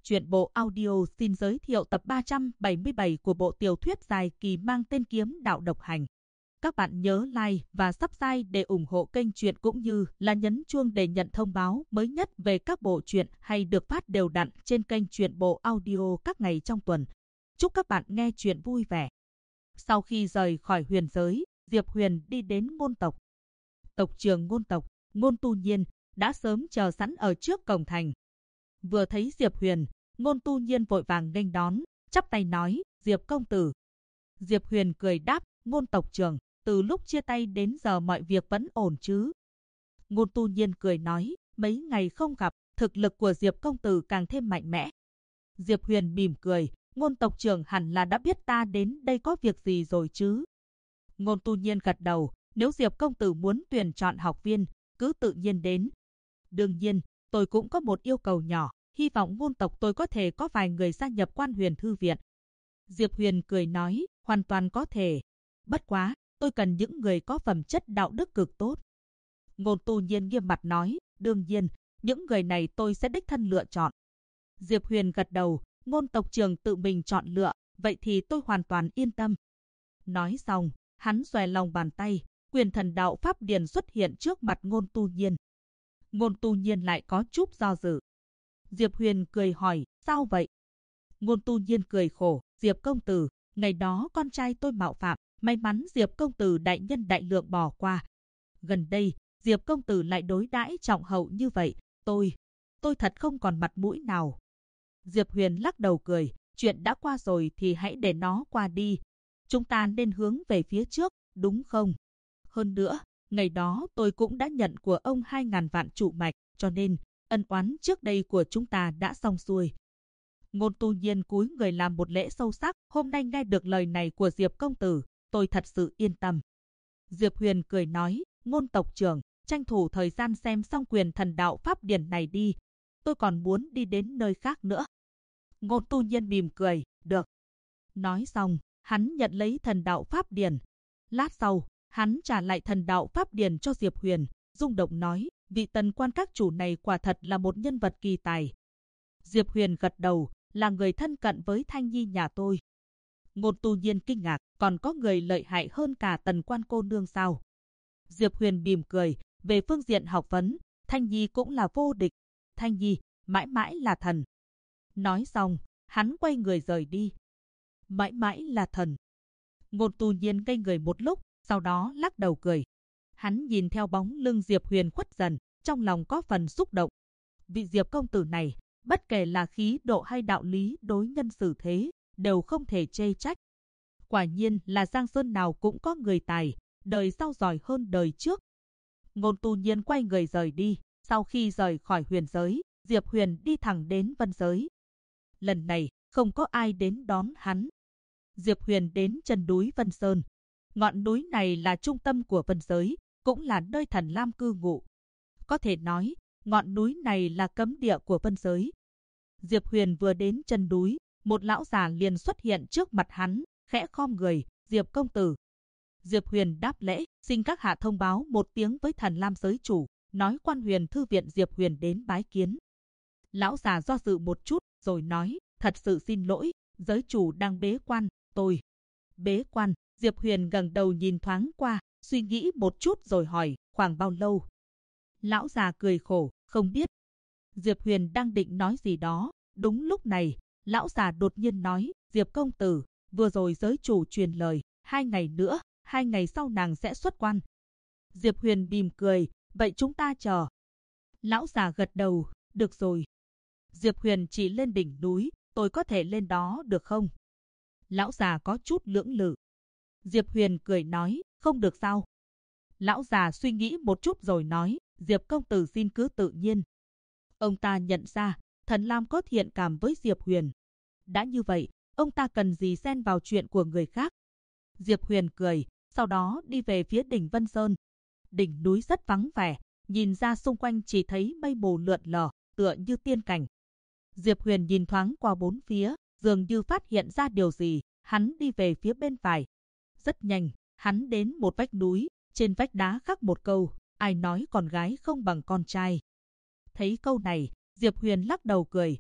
Truyện bộ audio xin giới thiệu tập 377 của bộ tiểu thuyết dài kỳ mang tên Kiếm Đạo Độc Hành. Các bạn nhớ like và subscribe để ủng hộ kênh truyện cũng như là nhấn chuông để nhận thông báo mới nhất về các bộ truyện hay được phát đều đặn trên kênh truyện bộ audio các ngày trong tuần. Chúc các bạn nghe truyện vui vẻ. Sau khi rời khỏi huyền giới, Diệp Huyền đi đến Ngôn tộc. Tộc trưởng Ngôn tộc, Ngôn Tu Nhiên, đã sớm chờ sẵn ở trước cổng thành. Vừa thấy Diệp Huyền, Ngôn Tu Nhiên vội vàng nghênh đón, chắp tay nói, Diệp công tử. Diệp Huyền cười đáp, Ngôn tộc trưởng, từ lúc chia tay đến giờ mọi việc vẫn ổn chứ? Ngôn Tu Nhiên cười nói, mấy ngày không gặp, thực lực của Diệp công tử càng thêm mạnh mẽ. Diệp Huyền mỉm cười, Ngôn tộc trưởng hẳn là đã biết ta đến đây có việc gì rồi chứ? Ngôn Tu Nhiên gật đầu, nếu Diệp công tử muốn tuyển chọn học viên, cứ tự nhiên đến. Đương nhiên, tôi cũng có một yêu cầu nhỏ, hy vọng Ngôn tộc tôi có thể có vài người gia nhập Quan Huyền Thư viện. Diệp Huyền cười nói, hoàn toàn có thể. Bất quá, tôi cần những người có phẩm chất đạo đức cực tốt. Ngôn Tu Nhiên nghiêm mặt nói, đương nhiên, những người này tôi sẽ đích thân lựa chọn. Diệp Huyền gật đầu, Ngôn tộc trưởng tự mình chọn lựa, vậy thì tôi hoàn toàn yên tâm. Nói xong, hắn xòe lòng bàn tay, quyền thần đạo pháp điển xuất hiện trước mặt Ngôn Tu Nhiên. Ngôn Tu Nhiên lại có chút do dự. Diệp Huyền cười hỏi, sao vậy? Ngôn Tu Nhiên cười khổ, Diệp công tử, ngày đó con trai tôi mạo phạm, may mắn Diệp công tử đại nhân đại lượng bỏ qua. Gần đây, Diệp công tử lại đối đãi trọng hậu như vậy, tôi thật không còn mặt mũi nào. Diệp Huyền lắc đầu cười, chuyện đã qua rồi thì hãy để nó qua đi. Chúng ta nên hướng về phía trước, đúng không? Hơn nữa, ngày đó tôi cũng đã nhận của ông 2.000 vạn trụ mạch, cho nên ân oán trước đây của chúng ta đã xong xuôi. Ngôn Tu Nhiên cúi người làm một lễ sâu sắc, hôm nay nghe được lời này của Diệp công tử, tôi thật sự yên tâm. Diệp Huyền cười nói, Ngôn tộc trưởng, tranh thủ thời gian xem xong quyền thần đạo pháp điển này đi, tôi còn muốn đi đến nơi khác nữa. Ngôn Tu Nhiên mỉm cười, được. Nói xong, hắn nhận lấy thần đạo pháp điển. Lát sau, hắn trả lại thần đạo pháp điển cho Diệp Huyền, rung động nói, vị tần quan các chủ này quả thật là một nhân vật kỳ tài. Diệp Huyền gật đầu, là người thân cận với Thanh Nhi nhà tôi. Ngôn Tu Nhiên kinh ngạc, còn có người lợi hại hơn cả tần quan cô nương sao? Diệp Huyền mỉm cười, về phương diện học vấn, Thanh Nhi cũng là vô địch. Thanh Nhi, mãi mãi là thần. Nói xong, hắn quay người rời đi. Mãi mãi là thần. Ngôn Tu Nhiên ngây người một lúc, sau đó lắc đầu cười. Hắn nhìn theo bóng lưng Diệp Huyền khuất dần, trong lòng có phần xúc động. Vị Diệp công tử này, bất kể là khí độ hay đạo lý đối nhân xử thế, đều không thể chê trách. Quả nhiên là giang sơn nào cũng có người tài, đời sau giỏi hơn đời trước. Ngôn Tu Nhiên quay người rời đi, sau khi rời khỏi huyền giới, Diệp Huyền đi thẳng đến vân giới. Lần này, không có ai đến đón hắn. Diệp Huyền đến chân núi Vân Sơn. Ngọn núi này là trung tâm của vân giới, cũng là nơi Thần Lam cư ngụ. Có thể nói, ngọn núi này là cấm địa của vân giới. Diệp Huyền vừa đến chân núi, một lão già liền xuất hiện trước mặt hắn, khẽ khom người, Diệp công tử. Diệp Huyền đáp lễ, xin các hạ thông báo một tiếng với Thần Lam giới chủ, nói Quan Huyền Thư viện Diệp Huyền đến bái kiến. Lão già do dự một chút, rồi nói, thật sự xin lỗi, giới chủ đang bế quan, tôi. Bế quan, Diệp Huyền ngẩng đầu nhìn thoáng qua, suy nghĩ một chút rồi hỏi, khoảng bao lâu? Lão già cười khổ, không biết. Diệp Huyền đang định nói gì đó, đúng lúc này, lão già đột nhiên nói, Diệp công tử, vừa rồi giới chủ truyền lời, 2 ngày nữa, 2 ngày sau nàng sẽ xuất quan. Diệp Huyền mỉm cười, vậy chúng ta chờ. Lão già gật đầu, được rồi. Diệp Huyền chỉ lên đỉnh núi, tôi có thể lên đó được không? Lão già có chút lưỡng lự. Diệp Huyền cười nói, không được sao? Lão già suy nghĩ một chút rồi nói, Diệp công tử xin cứ tự nhiên. Ông ta nhận ra, Thần Lam có thiện cảm với Diệp Huyền. Đã như vậy, ông ta cần gì xen vào chuyện của người khác? Diệp Huyền cười, sau đó đi về phía đỉnh Vân Sơn. Đỉnh núi rất vắng vẻ, nhìn ra xung quanh chỉ thấy mây mù lượn lờ, tựa như tiên cảnh. Diệp Huyền nhìn thoáng qua bốn phía, dường như phát hiện ra điều gì, hắn đi về phía bên phải. Rất nhanh, hắn đến một vách núi, trên vách đá khắc một câu, ai nói con gái không bằng con trai. Thấy câu này, Diệp Huyền lắc đầu cười.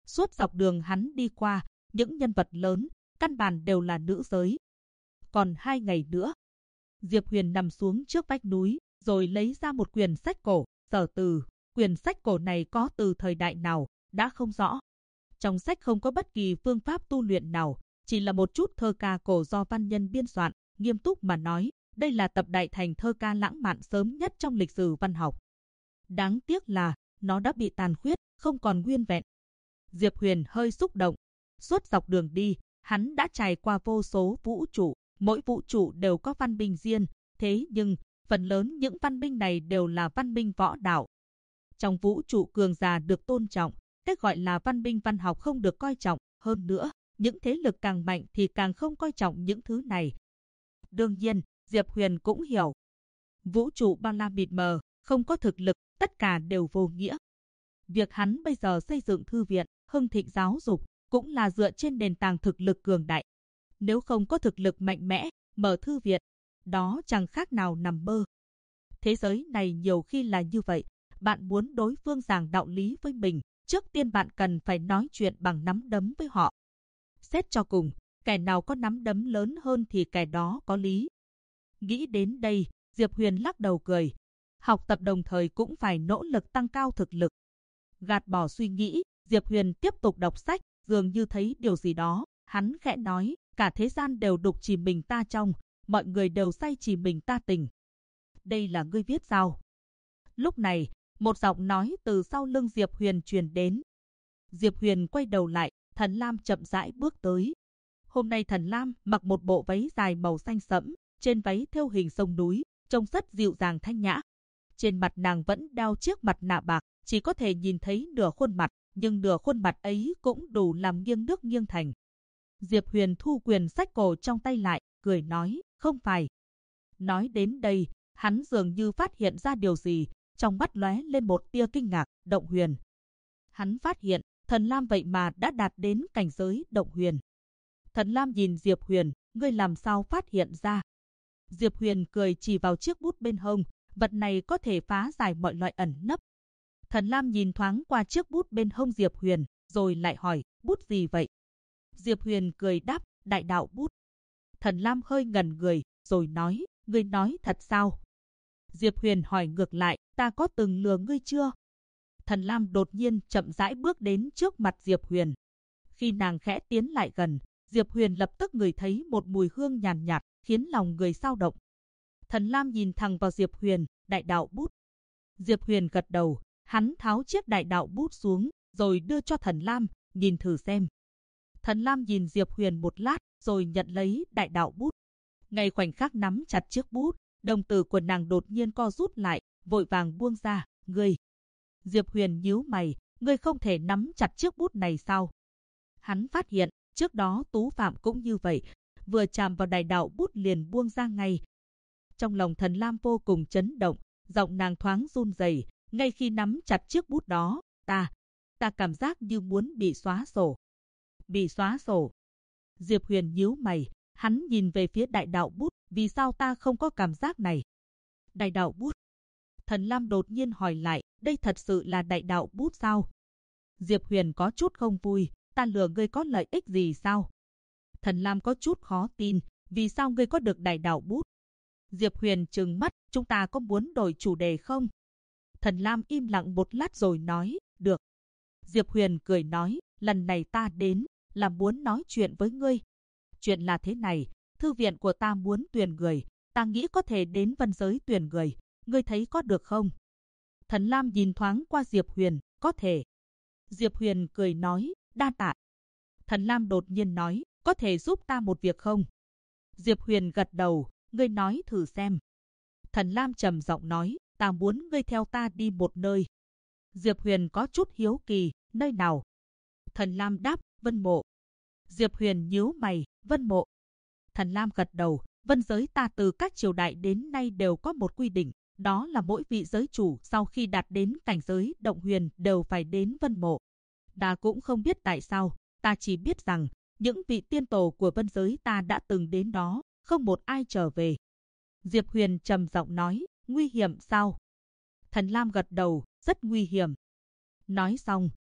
Suốt dọc đường hắn đi qua, những nhân vật lớn, căn bản đều là nữ giới. Còn 2 ngày nữa, Diệp Huyền nằm xuống trước vách núi, rồi lấy ra một quyển sách cổ, Sở Từ. Quyển sách cổ này có từ thời đại nào, đã không rõ. Trong sách không có bất kỳ phương pháp tu luyện nào, chỉ là một chút thơ ca cổ do văn nhân biên soạn. Nghiêm túc mà nói, đây là tập đại thành thơ ca lãng mạn sớm nhất trong lịch sử văn học. Đáng tiếc là, nó đã bị tàn khuyết, không còn nguyên vẹn. Diệp Huyền hơi xúc động. Suốt dọc đường đi, hắn đã trải qua vô số vũ trụ, mỗi vũ trụ đều có văn minh riêng, thế nhưng, phần lớn những văn minh này đều là văn minh võ đạo. Trong vũ trụ cường giả được tôn trọng, cách gọi là văn minh văn học không được coi trọng, hơn nữa, những thế lực càng mạnh thì càng không coi trọng những thứ này. Đương nhiên, Diệp Huyền cũng hiểu. Vũ trụ bao la mịt mờ, không có thực lực, tất cả đều vô nghĩa. Việc hắn bây giờ xây dựng thư viện, hưng thịnh giáo dục, cũng là dựa trên nền tảng thực lực cường đại. Nếu không có thực lực mạnh mẽ, mở thư viện, đó chẳng khác nào nằm mơ. Thế giới này nhiều khi là như vậy, bạn muốn đối phương giảng đạo lý với mình, trước tiên bạn cần phải nói chuyện bằng nắm đấm với họ. Xét cho cùng, kẻ nào có nắm đấm lớn hơn thì kẻ đó có lý. Nghĩ đến đây, Diệp Huyền lắc đầu cười. Học tập đồng thời cũng phải nỗ lực tăng cao thực lực. Gạt bỏ suy nghĩ, Diệp Huyền tiếp tục đọc sách, dường như thấy điều gì đó. Hắn khẽ nói, cả thế gian đều đục chỉ mình ta trong, mọi người đều say chỉ mình ta tình. Đây là ngươi viết sao? Lúc này, một giọng nói từ sau lưng Diệp Huyền truyền đến. Diệp Huyền quay đầu lại, Thần Lam chậm rãi bước tới. Hôm nay Thần Lam mặc một bộ váy dài màu xanh sẫm, trên váy thêu hình sông núi, trông rất dịu dàng thanh nhã. Trên mặt nàng vẫn đeo chiếc mặt nạ bạc, chỉ có thể nhìn thấy nửa khuôn mặt, nhưng nửa khuôn mặt ấy cũng đủ làm nghiêng nước nghiêng thành. Diệp Huyền thu quyển sách cổ trong tay lại, cười nói, không phải. Nói đến đây, hắn dường như phát hiện ra điều gì, trong mắt lóe lên một tia kinh ngạc. Động huyền. Hắn phát hiện, Thần Lam vậy mà đã đạt đến cảnh giới động huyền. Thần Lam nhìn Diệp Huyền, ngươi làm sao phát hiện ra? Diệp Huyền cười chỉ vào chiếc bút bên hông, vật này có thể phá giải mọi loại ẩn nấp. Thần Lam nhìn thoáng qua chiếc bút bên hông Diệp Huyền, rồi lại hỏi, bút gì vậy? Diệp Huyền cười đáp, đại đạo bút. Thần Lam hơi ngẩn người, rồi nói, ngươi nói thật sao? Diệp Huyền hỏi ngược lại, ta có từng lừa ngươi chưa? Thần Lam đột nhiên chậm rãi bước đến trước mặt Diệp Huyền. Khi nàng khẽ tiến lại gần, Diệp Huyền lập tức ngửi thấy một mùi hương nhàn nhạt, khiến lòng người xao động. Thần Lam nhìn thẳng vào Diệp Huyền, đại đạo bút. Diệp Huyền gật đầu, hắn tháo chiếc đại đạo bút xuống, rồi đưa cho Thần Lam, nhìn thử xem. Thần Lam nhìn Diệp Huyền một lát, rồi nhận lấy đại đạo bút. Ngay khoảnh khắc nắm chặt chiếc bút, đồng tử của nàng đột nhiên co rút lại, vội vàng buông ra, ngươi. Diệp Huyền nhíu mày, ngươi không thể nắm chặt chiếc bút này sao? Hắn phát hiện, trước đó Tú Phạm cũng như vậy, vừa chạm vào đại đạo bút liền buông ra ngay. Trong lòng Thần Lam vô cùng chấn động, giọng nàng thoáng run rẩy, ngay khi nắm chặt chiếc bút đó, ta cảm giác như muốn bị xóa sổ. Bị xóa sổ. Diệp Huyền nhíu mày, hắn nhìn về phía đại đạo bút, vì sao ta không có cảm giác này? Đại đạo bút. Thần Lam đột nhiên hỏi lại, đây thật sự là đại đạo bút sao? Diệp Huyền có chút không vui, ta lừa ngươi có lợi ích gì sao? Thần Lam có chút khó tin, vì sao ngươi có được đại đạo bút? Diệp Huyền trừng mắt, chúng ta có muốn đổi chủ đề không? Thần Lam im lặng một lát rồi nói, được. Diệp Huyền cười nói, lần này ta đến, là muốn nói chuyện với ngươi. Chuyện là thế này, thư viện của ta muốn tuyển người, ta nghĩ có thể đến Vân Giới tuyển người, ngươi thấy có được không? Thần Lam nhìn thoáng qua Diệp Huyền, có thể. Diệp Huyền cười nói, đa tạ. Thần Lam đột nhiên nói, có thể giúp ta một việc không? Diệp Huyền gật đầu, ngươi nói thử xem. Thần Lam trầm giọng nói, ta muốn ngươi theo ta đi một nơi. Diệp Huyền có chút hiếu kỳ, nơi nào? Thần Lam đáp, Vân Mộ. Diệp Huyền nhíu mày, Vân Mộ. Thần Lam gật đầu, Vân Giới ta từ các triều đại đến nay đều có một quy định, đó là mỗi vị giới chủ sau khi đạt đến cảnh giới động huyền đều phải đến Vân Mộ. Ta cũng không biết tại sao, ta chỉ biết rằng những vị tiên tổ của Vân Giới ta đã từng đến đó, không một ai trở về. Diệp Huyền trầm giọng nói, nguy hiểm sao? Thần Lam gật đầu, rất nguy hiểm. Nói xong,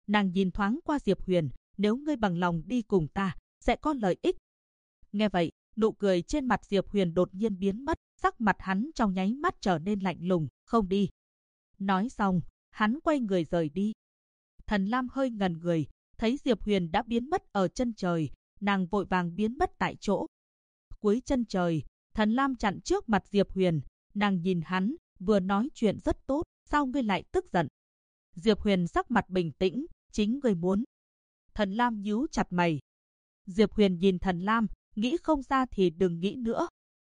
nàng nhìn thoáng qua Diệp Huyền, nếu ngươi bằng lòng đi cùng ta, sẽ có lợi ích. Nghe vậy, nụ cười trên mặt Diệp Huyền đột nhiên biến mất, sắc mặt hắn trong nháy mắt trở nên lạnh lùng, không đi. Nói xong, hắn quay người rời đi. Thần Lam hơi ngẩn người, thấy Diệp Huyền đã biến mất ở chân trời, nàng vội vàng biến mất tại chỗ. Cuối chân trời, Thần Lam chặn trước mặt Diệp Huyền, nàng nhìn hắn, vừa nói chuyện rất tốt, sao ngươi lại tức giận? Diệp Huyền sắc mặt bình tĩnh, chính ngươi muốn. Thần Lam nhíu chặt mày. Diệp Huyền nhìn Thần Lam, nghĩ không ra thì đừng nghĩ nữa.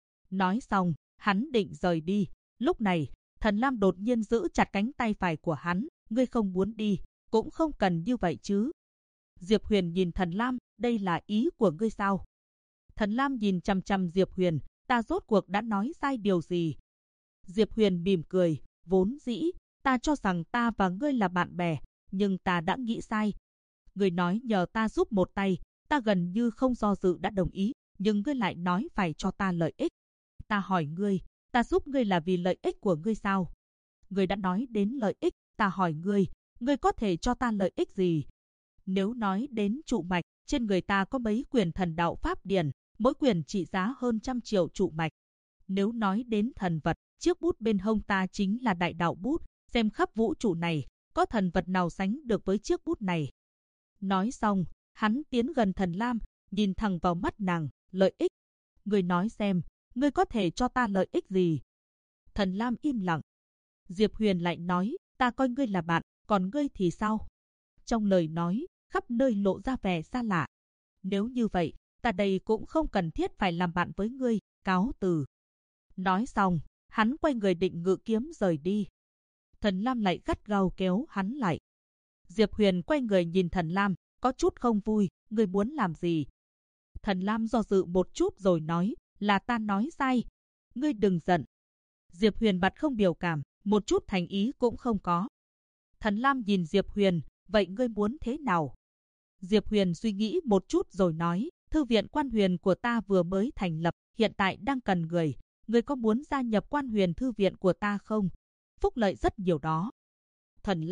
Nói xong, hắn định rời đi. Lúc này, Thần Lam đột nhiên giữ chặt cánh tay phải của hắn, ngươi không muốn đi, cũng không cần như vậy chứ. Diệp Huyền nhìn Thần Lam, đây là ý của ngươi sao? Thần Lam nhìn chằm chằm Diệp Huyền, ta rốt cuộc đã nói sai điều gì? Diệp Huyền mỉm cười, vốn dĩ, ta cho rằng ta và ngươi là bạn bè, nhưng ta đã nghĩ sai. Ngươi nói nhờ ta giúp một tay, ta gần như không do dự đã đồng ý, nhưng ngươi lại nói phải cho ta lợi ích. Ta hỏi ngươi, ta giúp ngươi là vì lợi ích của ngươi sao? Ngươi đã nói đến lợi ích, ta hỏi ngươi có thể cho ta lợi ích gì? Nếu nói đến trụ mạch, trên người ta có mấy quyền thần đạo pháp điển, mỗi quyền trị giá hơn 100 triệu trụ mạch. Nếu nói đến thần vật, chiếc bút bên hông ta chính là đại đạo bút, xem khắp vũ trụ này, có thần vật nào sánh được với chiếc bút này. Nói xong, hắn tiến gần Thần Lam, nhìn thẳng vào mắt nàng, lợi ích. Ngươi nói xem, ngươi có thể cho ta lợi ích gì? Thần Lam im lặng. Diệp Huyền lại nói, ta coi ngươi là bạn, còn ngươi thì sao? Trong lời nói, khắp nơi lộ ra vẻ xa lạ. Nếu như vậy, ta đây cũng không cần thiết phải làm bạn với ngươi, cáo từ. Nói xong, hắn quay người định ngự kiếm rời đi. Thần Lam lại gắt gao kéo hắn lại. Diệp Huyền quay người nhìn Thần Lam, có chút không vui, ngươi muốn làm gì? Thần Lam do dự một chút rồi nói, là ta nói sai. Ngươi đừng giận. Diệp Huyền mặt không biểu cảm, một chút thành ý cũng không có. Thần Lam nhìn Diệp Huyền, vậy ngươi muốn thế nào? Diệp Huyền suy nghĩ một chút rồi nói, thư viện Quan Huyền của ta vừa mới thành lập, hiện tại đang cần người. Ngươi có muốn gia nhập Quan Huyền thư viện của ta không? Phúc lợi rất nhiều đó. Thần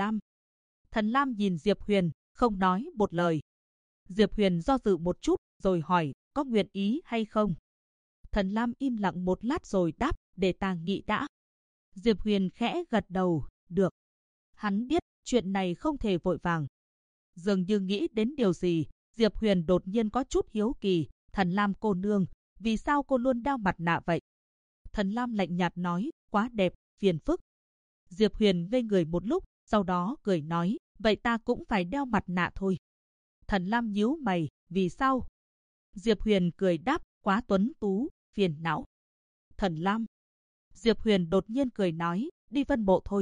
Lam nhìn Diệp Huyền, không nói một lời. Diệp Huyền do dự một chút, rồi hỏi, có nguyện ý hay không? Thần Lam im lặng một lát rồi đáp, để ta nghĩ đã. Diệp Huyền khẽ gật đầu, được. Hắn biết, chuyện này không thể vội vàng. Dường như nghĩ đến điều gì, Diệp Huyền đột nhiên có chút hiếu kỳ, Thần Lam cô nương, vì sao cô luôn đeo mặt nạ vậy? Thần Lam lạnh nhạt nói, quá đẹp, phiền phức. Diệp Huyền ngây người một lúc, sau đó cười nói, vậy ta cũng phải đeo mặt nạ thôi. Thần Lam nhíu mày, vì sao? Diệp Huyền cười đáp, quá tuấn tú, phiền não. Thần Lam. Diệp Huyền đột nhiên cười nói, đi Vân Bộ thôi.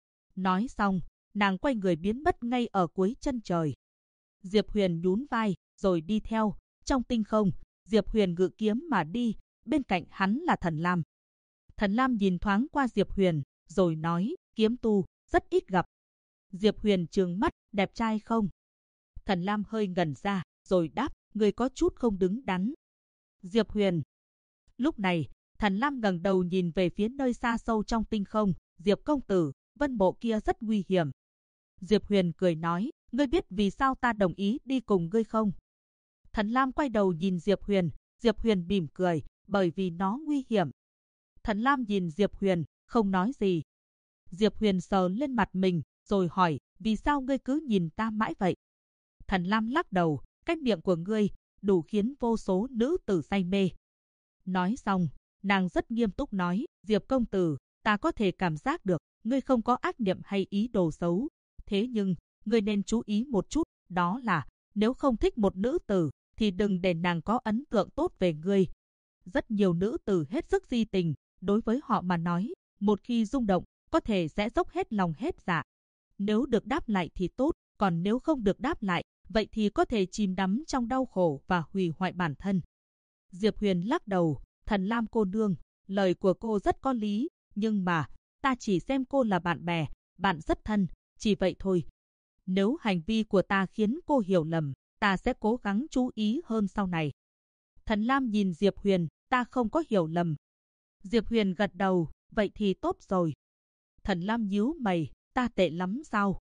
Nói xong, nàng quay người biến mất ngay ở cuối chân trời. Diệp Huyền nhún vai, rồi đi theo. Trong tinh không, Diệp Huyền ngự kiếm mà đi, bên cạnh hắn là Thần Lam. Thần Lam nhìn thoáng qua Diệp Huyền, rồi nói, kiếm tu, rất ít gặp. Diệp Huyền trừng mắt, đẹp trai không? Thần Lam hơi ngẩn ra, rồi đáp, người có chút không đứng đắn. Diệp Huyền. Lúc này, Thần Lam ngẩng đầu nhìn về phía nơi xa sâu trong tinh không, Diệp công tử, Vân Bộ kia rất nguy hiểm. Diệp Huyền cười nói, ngươi biết vì sao ta đồng ý đi cùng ngươi không? Thần Lam quay đầu nhìn Diệp Huyền mỉm cười, bởi vì nó nguy hiểm. Thần Lam nhìn Diệp Huyền, không nói gì. Diệp Huyền sờ lên mặt mình, rồi hỏi, vì sao ngươi cứ nhìn ta mãi vậy? Thần Lam lắc đầu, cái miệng của ngươi đủ khiến vô số nữ tử say mê. Nói xong, nàng rất nghiêm túc nói, Diệp công tử, ta có thể cảm giác được, ngươi không có ác niệm hay ý đồ xấu. Thế nhưng, ngươi nên chú ý một chút, đó là, nếu không thích một nữ tử, thì đừng để nàng có ấn tượng tốt về ngươi. Rất nhiều nữ tử hết sức si tình, đối với họ mà nói, một khi rung động, có thể sẽ dốc hết lòng hết dạ. Nếu được đáp lại thì tốt, còn nếu không được đáp lại, vậy thì có thể chìm đắm trong đau khổ và hủy hoại bản thân. Diệp Huyền lắc đầu, Thần Lam cô nương, lời của cô rất có lý, nhưng mà, ta chỉ xem cô là bạn bè, bạn rất thân, chỉ vậy thôi. Nếu hành vi của ta khiến cô hiểu lầm, ta sẽ cố gắng chú ý hơn sau này. Thần Lam nhìn Diệp Huyền, ta không có hiểu lầm. Diệp Huyền gật đầu, vậy thì tốt rồi. Thần Lam nhíu mày, ta tệ lắm sao?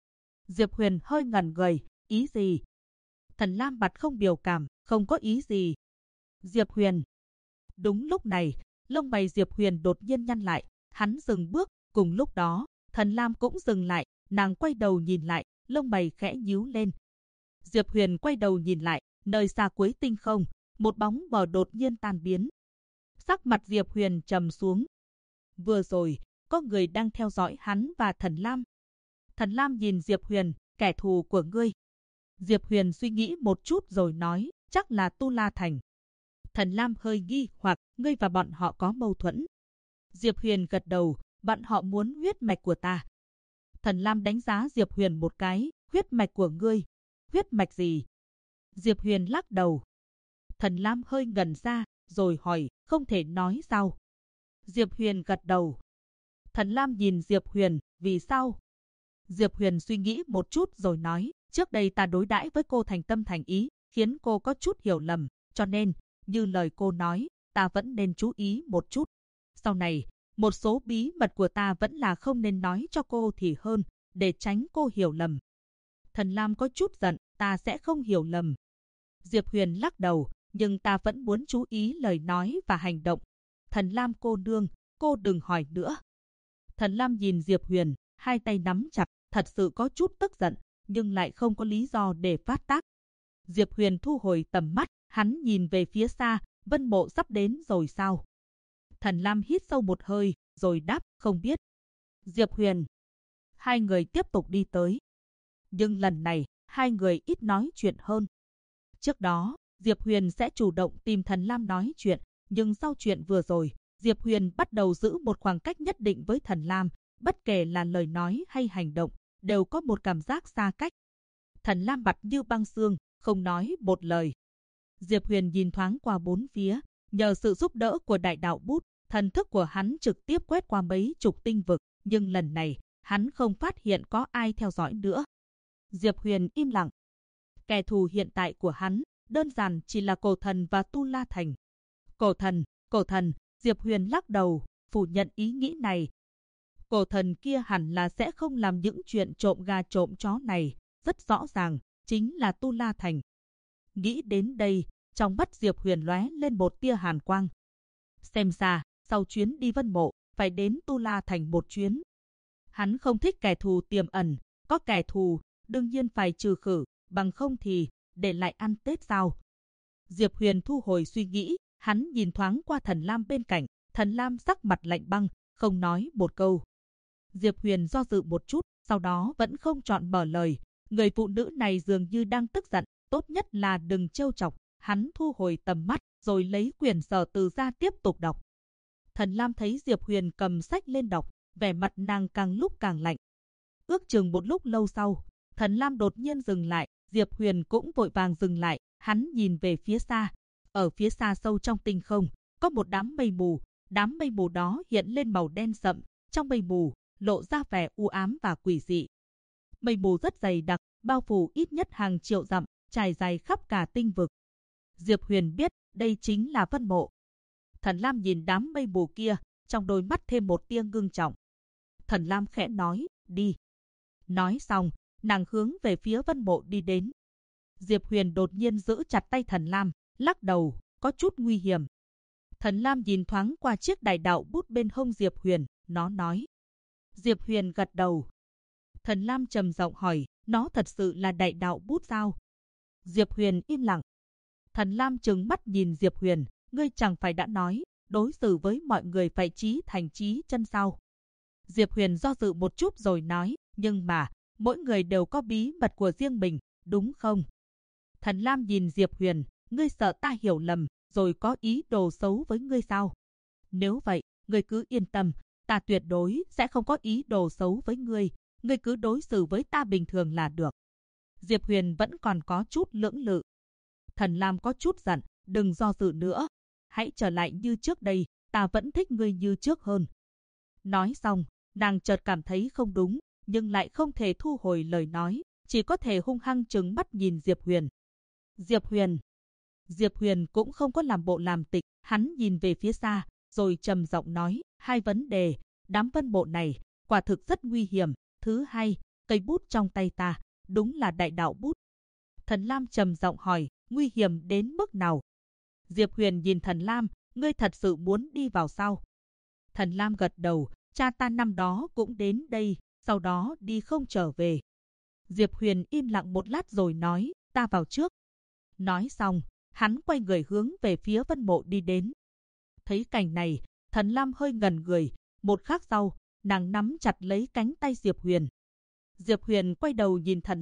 Diệp Huyền hơi ngẩn người, ý gì? Thần Lam mặt không biểu cảm, không có ý gì. Diệp Huyền. Đúng lúc này, lông mày Diệp Huyền đột nhiên nhăn lại, hắn dừng bước, cùng lúc đó, Thần Lam cũng dừng lại, nàng quay đầu nhìn lại, lông mày khẽ nhíu lên. Diệp Huyền quay đầu nhìn lại, nơi xa cuối tinh không, một bóng mờ đột nhiên tan biến. Sắc mặt Diệp Huyền trầm xuống. Vừa rồi, có người đang theo dõi hắn và Thần Lam. Thần Lam nhìn Diệp Huyền, kẻ thù của ngươi. Diệp Huyền suy nghĩ một chút rồi nói, chắc là Tu La Thành. Thần Lam hơi nghi hoặc, ngươi và bọn họ có mâu thuẫn. Diệp Huyền gật đầu, bọn họ muốn huyết mạch của ta. Thần Lam đánh giá Diệp Huyền một cái, huyết mạch của ngươi. Huyết mạch gì? Diệp Huyền lắc đầu. Thần Lam hơi ngẩn ra, rồi hỏi, không thể nói sao? Diệp Huyền gật đầu. Thần Lam nhìn Diệp Huyền, vì sao? Diệp Huyền suy nghĩ một chút rồi nói, trước đây ta đối đãi với cô thành tâm thành ý, khiến cô có chút hiểu lầm, cho nên, như lời cô nói, ta vẫn nên chú ý một chút. Sau này, một số bí mật của ta vẫn là không nên nói cho cô thì hơn, để tránh cô hiểu lầm. Thần Lam có chút giận, ta sẽ không hiểu lầm. Diệp Huyền lắc đầu, nhưng ta vẫn muốn chú ý lời nói và hành động. Thần Lam cô nương, cô đừng hỏi nữa. Thần Lam nhìn Diệp Huyền, hai tay nắm chặt, thật sự có chút tức giận, nhưng lại không có lý do để phát tác. Diệp Huyền thu hồi tầm mắt, hắn nhìn về phía xa, Vân Mộ sắp đến rồi sao? Thần Lam hít sâu một hơi, rồi đáp, không biết. Diệp Huyền. Hai người tiếp tục đi tới. Nhưng lần này, hai người ít nói chuyện hơn. Trước đó, Diệp Huyền sẽ chủ động tìm Thần Lam nói chuyện, nhưng sau chuyện vừa rồi, Diệp Huyền bắt đầu giữ một khoảng cách nhất định với Thần Lam, bất kể là lời nói hay hành động, đều có một cảm giác xa cách. Thần Lam mặt như băng xương, không nói một lời. Diệp Huyền nhìn thoáng qua bốn phía, nhờ sự giúp đỡ của đại đạo bút, thần thức của hắn trực tiếp quét qua mấy chục tinh vực, nhưng lần này, hắn không phát hiện có ai theo dõi nữa. Diệp Huyền im lặng. Kẻ thù hiện tại của hắn, đơn giản chỉ là Cổ Thần và Tu La Thành. Cổ thần, Diệp Huyền lắc đầu, phủ nhận ý nghĩ này. Cổ Thần kia hẳn là sẽ không làm những chuyện trộm gà trộm chó này, rất rõ ràng, chính là Tu La Thành. Nghĩ đến đây, trong mắt Diệp Huyền lóe lên một tia hàn quang. Xem ra, sau chuyến đi Vân Mộ, phải đến Tu La Thành một chuyến. Hắn không thích kẻ thù tiềm ẩn, có kẻ thù, đương nhiên phải trừ khử, bằng không thì, để lại ăn Tết sao? Diệp Huyền thu hồi suy nghĩ, hắn nhìn thoáng qua Thần Lam bên cạnh, Thần Lam sắc mặt lạnh băng, không nói một câu. Diệp Huyền do dự một chút, sau đó vẫn không chọn mở lời. Người phụ nữ này dường như đang tức giận, tốt nhất là đừng trêu chọc. Hắn thu hồi tầm mắt, rồi lấy quyển Sở Từ ra tiếp tục đọc. Thần Lam thấy Diệp Huyền cầm sách lên đọc, vẻ mặt nàng càng lúc càng lạnh. Ước chừng một lúc lâu sau, Thần Lam đột nhiên dừng lại, Diệp Huyền cũng vội vàng dừng lại, hắn nhìn về phía xa. Ở phía xa sâu trong tinh không, có một đám mây mù đó hiện lên màu đen sậm, trong mây mù, lộ ra vẻ u ám và quỷ dị. Mây mù rất dày đặc, bao phủ ít nhất hàng triệu dặm, trải dài khắp cả tinh vực. Diệp Huyền biết, đây chính là Vân Mộ. Thần Lam nhìn đám mây mù kia, trong đôi mắt thêm một tia ngưng trọng. Thần Lam khẽ nói, đi. Nói xong, nàng hướng về phía Vân Mộ đi đến. Diệp Huyền đột nhiên giữ chặt tay Thần Lam, lắc đầu, có chút nguy hiểm. Thần Lam nhìn thoáng qua chiếc đại đạo bút bên hông Diệp Huyền, nó nói. Diệp Huyền gật đầu. Thần Lam trầm giọng hỏi, nó thật sự là đại đạo bút sao? Diệp Huyền im lặng. Thần Lam trừng mắt nhìn Diệp Huyền, ngươi chẳng phải đã nói, đối xử với mọi người phải chí thành chí chân sao? Diệp Huyền do dự một chút rồi nói, nhưng mà, mỗi người đều có bí mật của riêng mình, đúng không? Thần Lam nhìn Diệp Huyền, ngươi sợ ta hiểu lầm, rồi có ý đồ xấu với ngươi sao? Nếu vậy, ngươi cứ yên tâm, ta tuyệt đối sẽ không có ý đồ xấu với ngươi cứ đối xử với ta bình thường là được. Diệp Huyền vẫn còn có chút lưỡng lự. Thần Lam có chút giận, đừng do dự nữa. Hãy trở lại như trước đây, ta vẫn thích ngươi như trước hơn. Nói xong, nàng chợt cảm thấy không đúng, nhưng lại không thể thu hồi lời nói, chỉ có thể hung hăng trừng mắt nhìn Diệp Huyền. Diệp Huyền cũng không có làm bộ làm tịch, hắn nhìn về phía xa, rồi trầm giọng nói, hai vấn đề, đám Vân Mộ này, quả thực rất nguy hiểm. Thứ hai, Cây bút trong tay ta, đúng là đại đạo bút. Thần Lam trầm giọng hỏi, nguy hiểm đến mức nào? Diệp Huyền nhìn Thần Lam, ngươi thật sự muốn đi vào sao? Thần Lam gật đầu, cha ta năm đó cũng đến đây, sau đó đi không trở về. Diệp Huyền im lặng một lát rồi nói, ta vào trước. Nói xong, hắn quay người hướng về phía Vân Mộ đi đến. Thấy cảnh này, Thần Lam hơi ngẩn người, một khắc sau, nàng nắm chặt lấy cánh tay Diệp Huyền. Diệp Huyền quay đầu nhìn Thần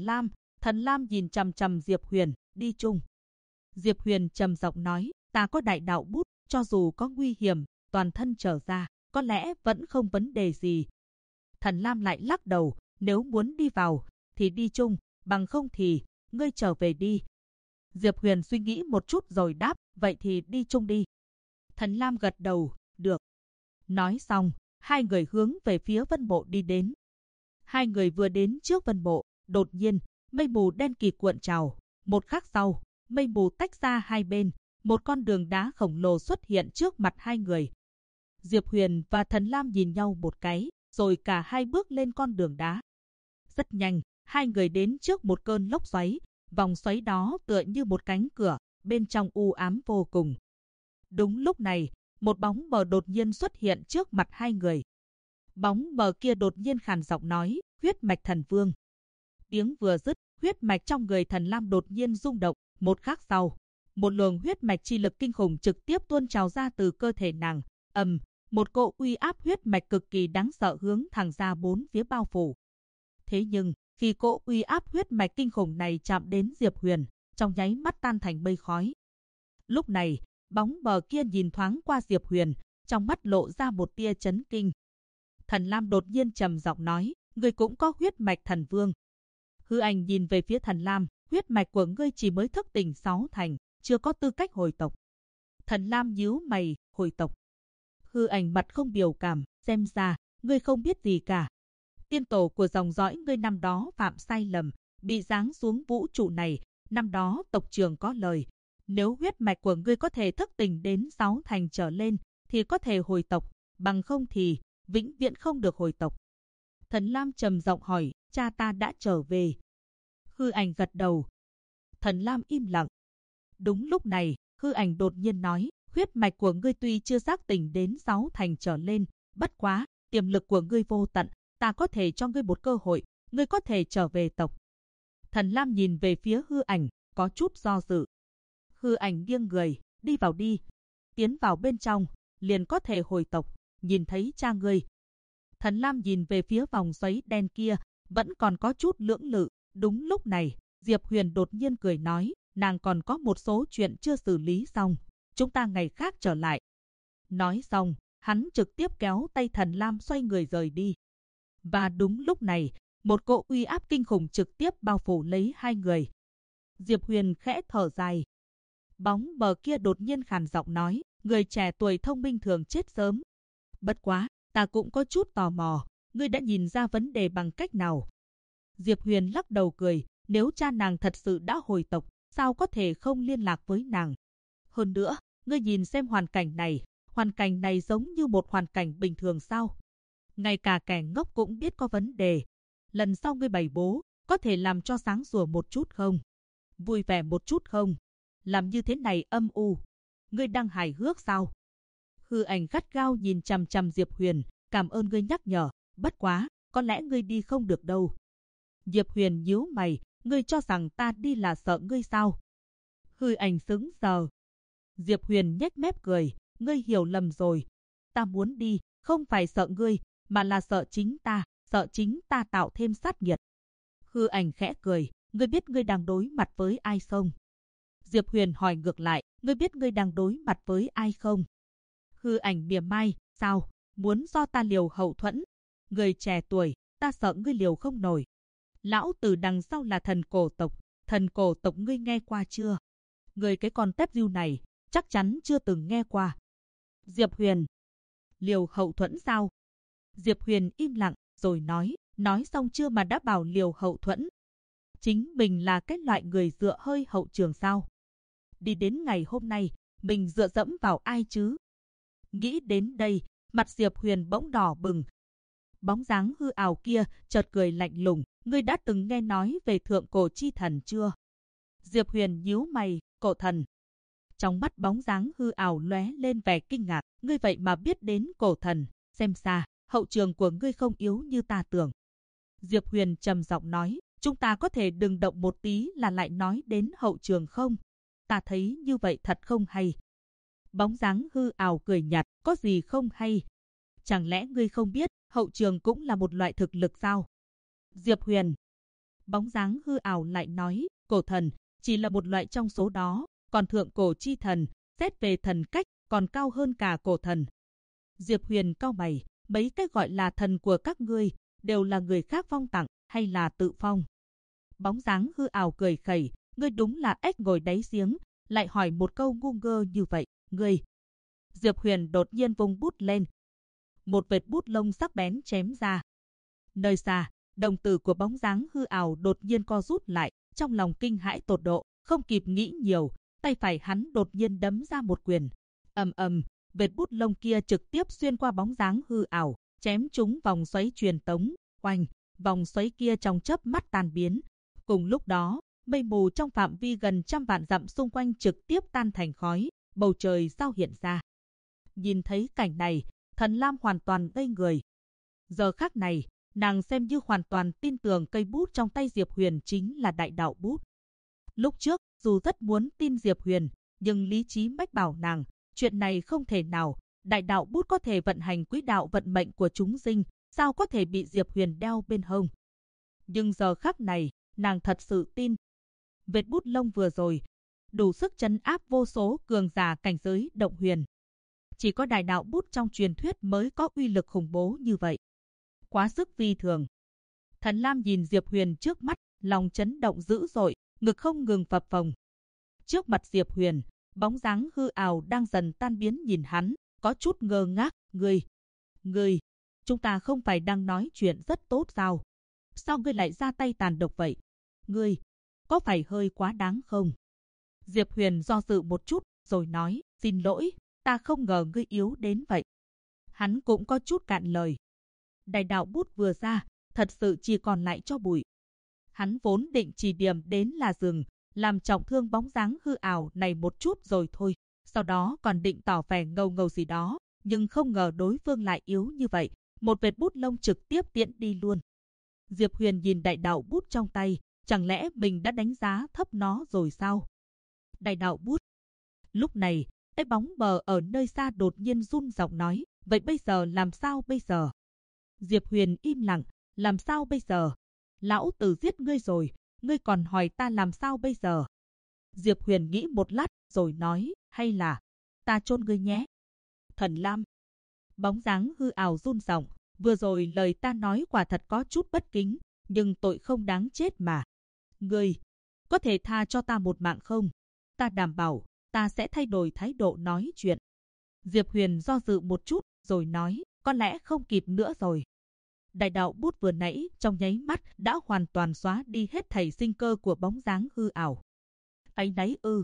Lam nhìn chằm chằm Diệp Huyền, đi chung. Diệp Huyền trầm giọng nói, ta có đại đạo bút, cho dù có nguy hiểm, toàn thân trở ra, có lẽ vẫn không vấn đề gì. Thần Lam lại lắc đầu, nếu muốn đi vào, thì đi chung, bằng không thì, ngươi trở về đi. Diệp Huyền suy nghĩ một chút rồi đáp, vậy thì đi chung đi. Thần Lam gật đầu, được. Nói xong, hai người hướng về phía Vân Mộ đi đến. Hai người vừa đến trước Vân Mộ, đột nhiên, mây mù đen kịt cuộn trào. Một khắc sau, mây mù tách ra hai bên, một con đường đá khổng lồ xuất hiện trước mặt hai người. Diệp Huyền và Thần Lam nhìn nhau một cái, rồi cả hai bước lên con đường đá. Rất nhanh, hai người đến trước một cơn lốc xoáy, vòng xoáy đó tựa như một cánh cửa, bên trong u ám vô cùng. Đúng lúc này, một bóng mờ đột nhiên xuất hiện trước mặt hai người. Bóng mờ kia đột nhiên khàn giọng nói, huyết mạch thần vương. Tiếng vừa dứt, huyết mạch trong người Thần Lam đột nhiên rung động, một khắc sau, một luồng huyết mạch chi lực kinh khủng trực tiếp tuôn trào ra từ cơ thể nàng. Một cỗ uy áp huyết mạch cực kỳ đáng sợ hướng thẳng ra bốn phía bao phủ. Thế nhưng, khi cỗ uy áp huyết mạch kinh khủng này chạm đến Diệp Huyền, trong nháy mắt tan thành mây khói. Lúc này, bóng mờ kia nhìn thoáng qua Diệp Huyền, trong mắt lộ ra một tia chấn kinh. Thần Lam đột nhiên trầm giọng nói, ngươi cũng có huyết mạch thần vương. Hư Ảnh nhìn về phía Thần Lam, huyết mạch của ngươi chỉ mới thức tỉnh 6 thành, chưa có tư cách hồi tộc. Thần Lam nhíu mày, hồi tộc. Hư Ảnh mặt không biểu cảm, xem ra, ngươi không biết gì cả. Tiên tổ của dòng dõi ngươi năm đó phạm sai lầm, bị giáng xuống vũ trụ này, năm đó tộc trưởng có lời. Nếu huyết mạch của ngươi có thể thức tỉnh đến 6 thành trở lên, thì có thể hồi tộc, bằng không thì, vĩnh viễn không được hồi tộc. Thần Lam trầm giọng hỏi, cha ta đã trở về. Hư Ảnh gật đầu. Thần Lam im lặng. Đúng lúc này, Hư Ảnh đột nhiên nói, huyết mạch của ngươi tuy chưa giác tỉnh đến 6 thành trở lên, bất quá, tiềm lực của ngươi vô tận, ta có thể cho ngươi một cơ hội, ngươi có thể trở về tộc. Thần Lam nhìn về phía Hư Ảnh, có chút do dự. Hư Ảnh nghiêng người, đi vào đi. Tiến vào bên trong, liền có thể hồi tộc, nhìn thấy cha ngươi. Thần Lam nhìn về phía vòng xoáy đen kia, vẫn còn có chút lưỡng lự. Đúng lúc này, Diệp Huyền đột nhiên cười nói, nàng còn có một số chuyện chưa xử lý xong, chúng ta ngày khác trở lại. Nói xong, hắn trực tiếp kéo tay Thần Lam xoay người rời đi. Và đúng lúc này, một cỗ uy áp kinh khủng trực tiếp bao phủ lấy hai người. Diệp Huyền khẽ thở dài. Bóng mờ kia đột nhiên khàn giọng nói, người trẻ tuổi thông minh thường chết sớm. Bất quá, ta cũng có chút tò mò, ngươi đã nhìn ra vấn đề bằng cách nào? Diệp Huyền lắc đầu cười, nếu cha nàng thật sự đã hồi tộc, sao có thể không liên lạc với nàng? Hơn nữa, ngươi nhìn xem hoàn cảnh này giống như một hoàn cảnh bình thường sao? Ngay cả kẻ ngốc cũng biết có vấn đề. Lần sau ngươi bày bố, có thể làm cho sáng sủa một chút không? Vui vẻ một chút không? Làm như thế này âm u. Ngươi đang hài hước sao? Hư Ảnh gắt gao nhìn chằm chằm Diệp Huyền, cảm ơn ngươi nhắc nhở, bất quá, có lẽ ngươi đi không được đâu. Diệp Huyền nhíu mày, ngươi cho rằng ta đi là sợ ngươi sao? Hư Ảnh sững sờ. Diệp Huyền nhếch mép cười, ngươi hiểu lầm rồi. Ta muốn đi, không phải sợ ngươi, mà là sợ chính ta tạo thêm sát nghiệt. Hư Ảnh khẽ cười, ngươi biết ngươi đang đối mặt với ai không? Diệp Huyền hỏi ngược lại, ngươi biết ngươi đang đối mặt với ai không? Hư Ảnh mỉa mai, sao? Muốn do ta liều hậu thuẫn? Người trẻ tuổi, ta sợ ngươi liều không nổi. Lão tử đằng sau là thần cổ tộc ngươi nghe qua chưa? Người cái con tép diêu này, chắc chắn chưa từng nghe qua. Diệp Huyền, liều hậu thuẫn sao? Diệp Huyền im lặng, rồi nói xong chưa mà đã bảo liều hậu thuẫn. Chính mình là cái loại người dựa hơi hậu trường sao? Đi đến ngày hôm nay, mình dựa dẫm vào ai chứ? Nghĩ đến đây, mặt Diệp Huyền bỗng đỏ bừng. Bóng dáng hư ảo kia chợt cười lạnh lùng, ngươi đã từng nghe nói về thượng cổ chi thần chưa? Diệp Huyền nhíu mày, cổ thần. Trong mắt bóng dáng hư ảo lóe lên vẻ kinh ngạc, ngươi vậy mà biết đến cổ thần, xem ra, hậu trường của ngươi không yếu như ta tưởng. Diệp Huyền trầm giọng nói, chúng ta có thể đừng động một tí là lại nói đến hậu trường không? Ta thấy như vậy thật không hay. Bóng dáng hư ảo cười nhạt, có gì không hay? Chẳng lẽ ngươi không biết, hậu trường cũng là một loại thực lực sao? Diệp Huyền. Bóng dáng hư ảo lại nói, cổ thần, chỉ là một loại trong số đó, còn thượng cổ chi thần, xét về thần cách, còn cao hơn cả cổ thần. Diệp Huyền cau mày, mấy cái gọi là thần của các ngươi, đều là người khác phong tặng, hay là tự phong? Bóng dáng hư ảo cười khẩy, ngươi đúng là ếch ngồi đáy giếng, lại hỏi một câu ngu ngơ như vậy, ngươi. Diệp Huyền đột nhiên vung bút lên. Một vệt bút lông sắc bén chém ra. Nơi xa, đồng tử của bóng dáng hư ảo đột nhiên co rút lại, trong lòng kinh hãi tột độ, không kịp nghĩ nhiều, tay phải hắn đột nhiên đấm ra một quyền. Ầm ầm, vệt bút lông kia trực tiếp xuyên qua bóng dáng hư ảo, chém trúng vòng xoáy truyền tống, oanh, vòng xoáy kia trong chớp mắt tan biến. Cùng lúc đó, mây mù trong phạm vi gần 100 vạn dặm xung quanh trực tiếp tan thành khói, bầu trời sao hiện ra. Nhìn thấy cảnh này, Thần Lam hoàn toàn ngây người. Giờ khắc này, nàng xem như hoàn toàn tin tưởng cây bút trong tay Diệp Huyền chính là đại đạo bút. Lúc trước, dù rất muốn tin Diệp Huyền, nhưng lý trí mách bảo nàng, chuyện này không thể nào, đại đạo bút có thể vận hành quỹ đạo vận mệnh của chúng sinh, sao có thể bị Diệp Huyền đeo bên hông. Nhưng giờ khắc này, nàng thật sự tin. Vệt bút lông vừa rồi, đủ sức trấn áp vô số cường giả cảnh giới động huyền. Chỉ có đại đạo bút trong truyền thuyết mới có uy lực khủng bố như vậy. Quá sức vi thường. Thần Lam nhìn Diệp Huyền trước mắt, lòng chấn động dữ dội, ngực không ngừng phập phồng. Trước mặt Diệp Huyền, bóng dáng hư ảo đang dần tan biến nhìn hắn, có chút ngơ ngác, ngươi, chúng ta không phải đang nói chuyện rất tốt sao? Sao ngươi lại ra tay tàn độc vậy? Ngươi, có phải hơi quá đáng không? Diệp Huyền do dự một chút, rồi nói, xin lỗi, ta không ngờ ngươi yếu đến vậy. Hắn cũng có chút cạn lời. Đại đạo bút vừa ra, thật sự chỉ còn lại cho bụi. Hắn vốn định chỉ điểm đến là dừng, làm trọng thương bóng dáng hư ảo này một chút rồi thôi. Sau đó còn định tỏ vẻ ngầu ngầu gì đó, nhưng không ngờ đối phương lại yếu như vậy. Một vệt bút lông trực tiếp tiễn đi luôn. Diệp Huyền nhìn đại đạo bút trong tay, chẳng lẽ mình đã đánh giá thấp nó rồi sao? Đại đạo bút. Lúc này, cái bóng mờ ở nơi xa đột nhiên run giọng nói, vậy bây giờ làm sao bây giờ? Diệp Huyền im lặng, làm sao bây giờ? Lão tử giết ngươi rồi, ngươi còn hỏi ta làm sao bây giờ? Diệp Huyền nghĩ một lát, rồi nói, hay là, ta chôn ngươi nhé. Thần Lam. Bóng dáng hư ảo run giọng, vừa rồi lời ta nói quả thật có chút bất kính, nhưng tội không đáng chết mà. Ngươi, có thể tha cho ta một mạng không? Ta đảm bảo, ta sẽ thay đổi thái độ nói chuyện. Diệp Huyền do dự một chút, rồi nói, có lẽ không kịp nữa rồi. Đại đạo bút vừa nãy trong nháy mắt đã hoàn toàn xóa đi hết thảy sinh cơ của bóng dáng hư ảo. Áy náy ư?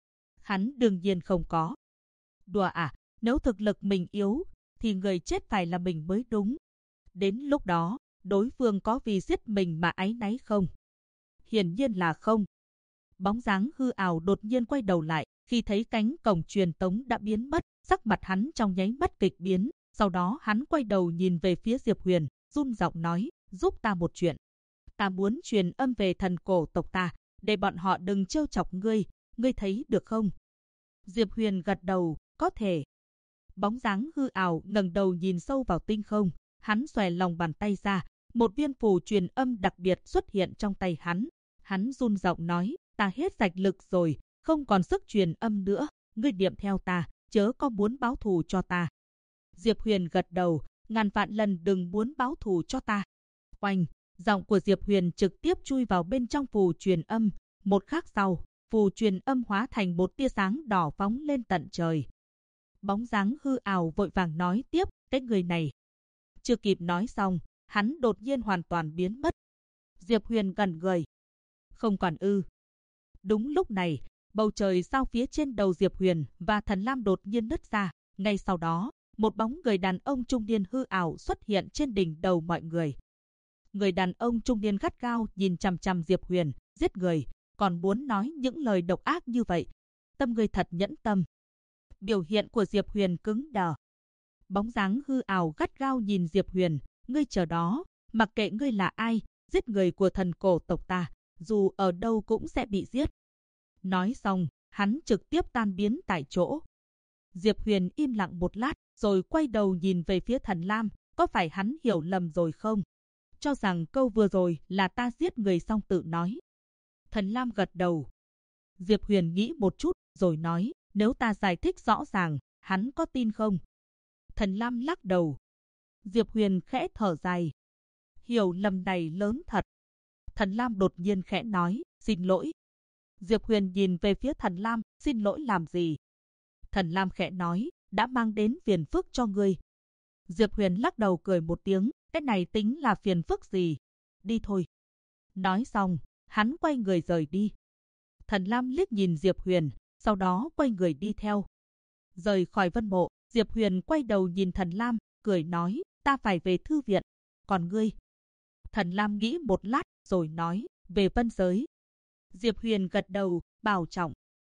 Hắn đương nhiên không có. Đùa à, nếu thực lực mình yếu, thì người chết phải là mình mới đúng. Đến lúc đó, đối phương có vì giết mình mà áy náy không? Hiển nhiên là không. Bóng dáng hư ảo đột nhiên quay đầu lại, khi thấy cánh cổng truyền tống đã biến mất, sắc mặt hắn trong nháy mắt kịch biến. Sau đó hắn quay đầu nhìn về phía Diệp Huyền, run giọng nói, giúp ta một chuyện. Ta muốn truyền âm về thần cổ tộc ta, để bọn họ đừng trêu chọc ngươi thấy được không? Diệp Huyền gật đầu, có thể. Bóng dáng hư ảo ngẩng đầu nhìn sâu vào tinh không, hắn xòe lòng bàn tay ra, một viên phù truyền âm đặc biệt xuất hiện trong tay hắn. Hắn run giọng nói, ta hết sạch lực rồi, không còn sức truyền âm nữa, ngươi niệm theo ta, chớ có muốn báo thù cho ta. Diệp Huyền gật đầu, ngàn vạn lần đừng muốn báo thù cho ta. Oanh, giọng của Diệp Huyền trực tiếp chui vào bên trong phù truyền âm. Một khắc sau, phù truyền âm hóa thành một tia sáng đỏ phóng lên tận trời. Bóng dáng hư ảo vội vàng nói tiếp, cái người này. Chưa kịp nói xong, hắn đột nhiên hoàn toàn biến mất. Diệp Huyền gần người. Không còn ư. Đúng lúc này, bầu trời sao phía trên đầu Diệp Huyền và Thần Lam đột nhiên nứt ra. Ngay sau đó, một bóng người đàn ông trung niên hư ảo xuất hiện trên đỉnh đầu mọi người. Người đàn ông trung niên gắt gao nhìn chằm chằm Diệp Huyền, giết người, còn muốn nói những lời độc ác như vậy. Tâm ngươi thật nhẫn tâm. Biểu hiện của Diệp Huyền cứng đờ. Bóng dáng hư ảo gắt gao nhìn Diệp Huyền, ngươi chờ đó, mặc kệ ngươi là ai, giết người của thần cổ tộc ta, dù ở đâu cũng sẽ bị giết. Nói xong, hắn trực tiếp tan biến tại chỗ. Diệp Huyền im lặng một lát, rồi quay đầu nhìn về phía Thần Lam, có phải hắn hiểu lầm rồi không? Cho rằng câu vừa rồi là ta giết người xong tự nói. Thần Lam gật đầu. Diệp Huyền nghĩ một chút, rồi nói, nếu ta giải thích rõ ràng, hắn có tin không? Thần Lam lắc đầu. Diệp Huyền khẽ thở dài. Hiểu lầm này lớn thật. Thần Lam đột nhiên khẽ nói, xin lỗi. Diệp Huyền nhìn về phía Thần Lam, xin lỗi làm gì? Thần Lam khẽ nói, đã mang đến phiền phức cho ngươi. Diệp Huyền lắc đầu cười một tiếng, cái này tính là phiền phức gì? Đi thôi. Nói xong, hắn quay người rời đi. Thần Lam liếc nhìn Diệp Huyền, sau đó quay người đi theo. Rời khỏi Vân Mộ, Diệp Huyền quay đầu nhìn Thần Lam, cười nói, ta phải về thư viện. Còn ngươi? Thần Lam nghĩ một lát, rồi nói, về Vân Giới. Diệp Huyền gật đầu, bảo trọng.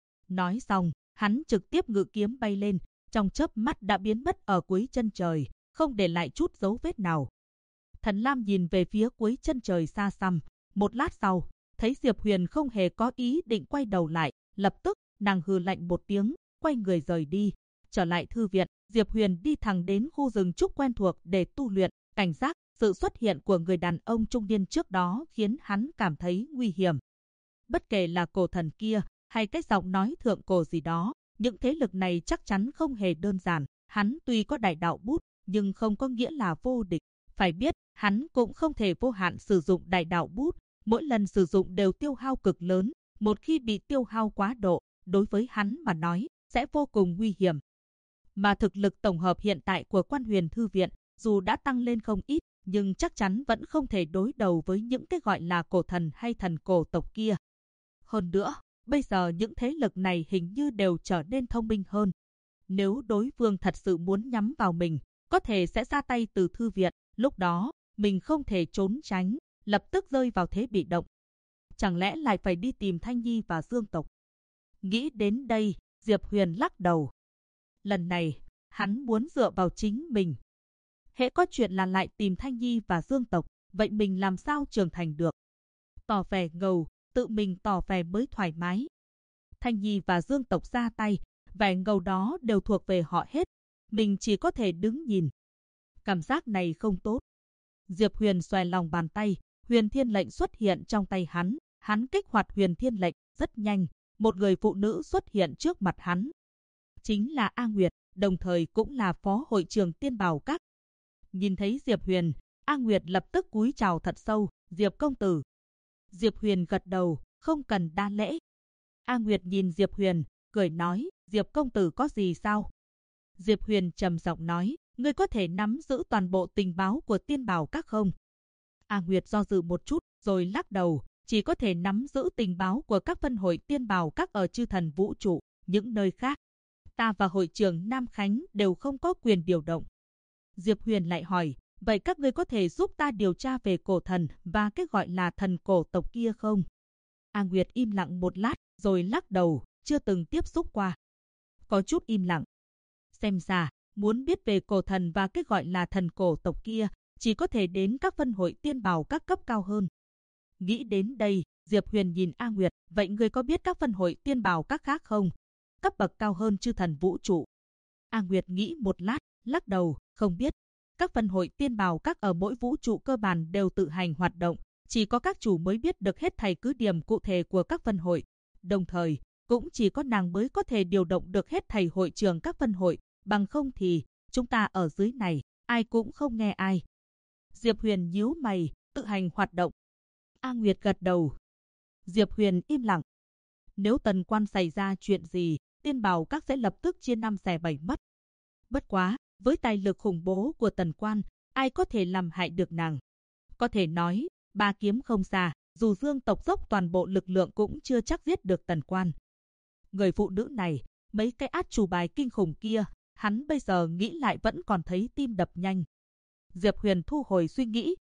Nói xong, hắn trực tiếp ngự kiếm bay lên, trong chớp mắt đã biến mất ở cuối chân trời, không để lại chút dấu vết nào. Thần Lam nhìn về phía cuối chân trời xa xăm, một lát sau, thấy Diệp Huyền không hề có ý định quay đầu lại, lập tức, nàng hừ lạnh một tiếng, quay người rời đi. Trở lại thư viện, Diệp Huyền đi thẳng đến khu rừng trúc quen thuộc để tu luyện, cảnh giác, sự xuất hiện của người đàn ông trung niên trước đó khiến hắn cảm thấy nguy hiểm. Bất kể là cổ thần kia, hay cái giọng nói thượng cổ gì đó, những thế lực này chắc chắn không hề đơn giản. Hắn tuy có đại đạo bút, nhưng không có nghĩa là vô địch. Phải biết, hắn cũng không thể vô hạn sử dụng đại đạo bút, mỗi lần sử dụng đều tiêu hao cực lớn. Một khi bị tiêu hao quá độ, đối với hắn mà nói, sẽ vô cùng nguy hiểm. Mà thực lực tổng hợp hiện tại của Quan Huyền Thư Viện, dù đã tăng lên không ít, nhưng chắc chắn vẫn không thể đối đầu với những cái gọi là cổ thần hay thần cổ tộc kia. Hơn nữa, bây giờ những thế lực này hình như đều trở nên thông minh hơn. Nếu đối phương thật sự muốn nhắm vào mình, có thể sẽ ra tay từ thư viện, lúc đó, mình không thể trốn tránh, lập tức rơi vào thế bị động. Chẳng lẽ lại phải đi tìm Thanh Nhi và Dương tộc? Nghĩ đến đây, Diệp Huyền lắc đầu. Lần này, hắn muốn dựa vào chính mình. Hễ có chuyện là lại tìm Thanh Nhi và Dương tộc, vậy mình làm sao trưởng thành được? Tỏ vẻ ngầu, tự mình tỏ vẻ mới thoải mái. Thanh Nhi và Dương tộc ra tay, vẻ ngầu đó đều thuộc về họ hết. Mình chỉ có thể đứng nhìn. Cảm giác này không tốt. Diệp Huyền xòe lòng bàn tay, Huyền Thiên lệnh xuất hiện trong tay hắn. Hắn kích hoạt Huyền Thiên lệnh, rất nhanh. Một người phụ nữ xuất hiện trước mặt hắn. Chính là A Nguyệt, đồng thời cũng là phó hội trưởng Tiên Bảo Các. Nhìn thấy Diệp Huyền, A Nguyệt lập tức cúi chào thật sâu, Diệp công tử. Diệp Huyền gật đầu, không cần đa lễ. A Nguyệt nhìn Diệp Huyền, cười nói, Diệp công tử có gì sao? Diệp Huyền trầm giọng nói, ngươi có thể nắm giữ toàn bộ tình báo của Tiên Bảo Các không? A Nguyệt do dự một chút, rồi lắc đầu, chỉ có thể nắm giữ tình báo của các phân hội Tiên Bảo Các ở chư thần vũ trụ, những nơi khác. Ta và hội trưởng Nam Khánh đều không có quyền điều động. Diệp Huyền lại hỏi, vậy các ngươi có thể giúp ta điều tra về cổ thần và cái gọi là thần cổ tộc kia không? A Nguyệt im lặng một lát, rồi lắc đầu, chưa từng tiếp xúc qua. Có chút im lặng. Xem ra, muốn biết về cổ thần và cái gọi là thần cổ tộc kia, chỉ có thể đến các phân hội Tiên Bảo các cấp cao hơn. Nghĩ đến đây, Diệp Huyền nhìn A Nguyệt, vậy ngươi có biết các phân hội Tiên Bảo các khác không? Cấp bậc cao hơn chư thần vũ trụ. A Nguyệt nghĩ một lát, lắc đầu, không biết. Các phân hội Tiên Bảo các ở mỗi vũ trụ cơ bản đều tự hành hoạt động, chỉ có các chủ mới biết được hết thảy cứ điểm cụ thể của các phân hội. Đồng thời, cũng chỉ có nàng mới có thể điều động được hết thảy hội trưởng các phân hội, bằng không thì, chúng ta ở dưới này, ai cũng không nghe ai. Diệp Huyền nhíu mày, tự hành hoạt động. A Nguyệt gật đầu. Diệp Huyền im lặng. Nếu Tần Quan xảy ra chuyện gì, Tiên Bảo các sẽ lập tức chia 5 xẻ 7 mất. Bất quá, với tài lực khủng bố của Tần Quan, ai có thể làm hại được nàng? Có thể nói, ba kiếm không xa, dù Dương tộc dốc toàn bộ lực lượng cũng chưa chắc giết được Tần Quan. Người phụ nữ này, mấy cái át chủ bài kinh khủng kia, hắn bây giờ nghĩ lại vẫn còn thấy tim đập nhanh. Diệp Huyền thu hồi suy nghĩ,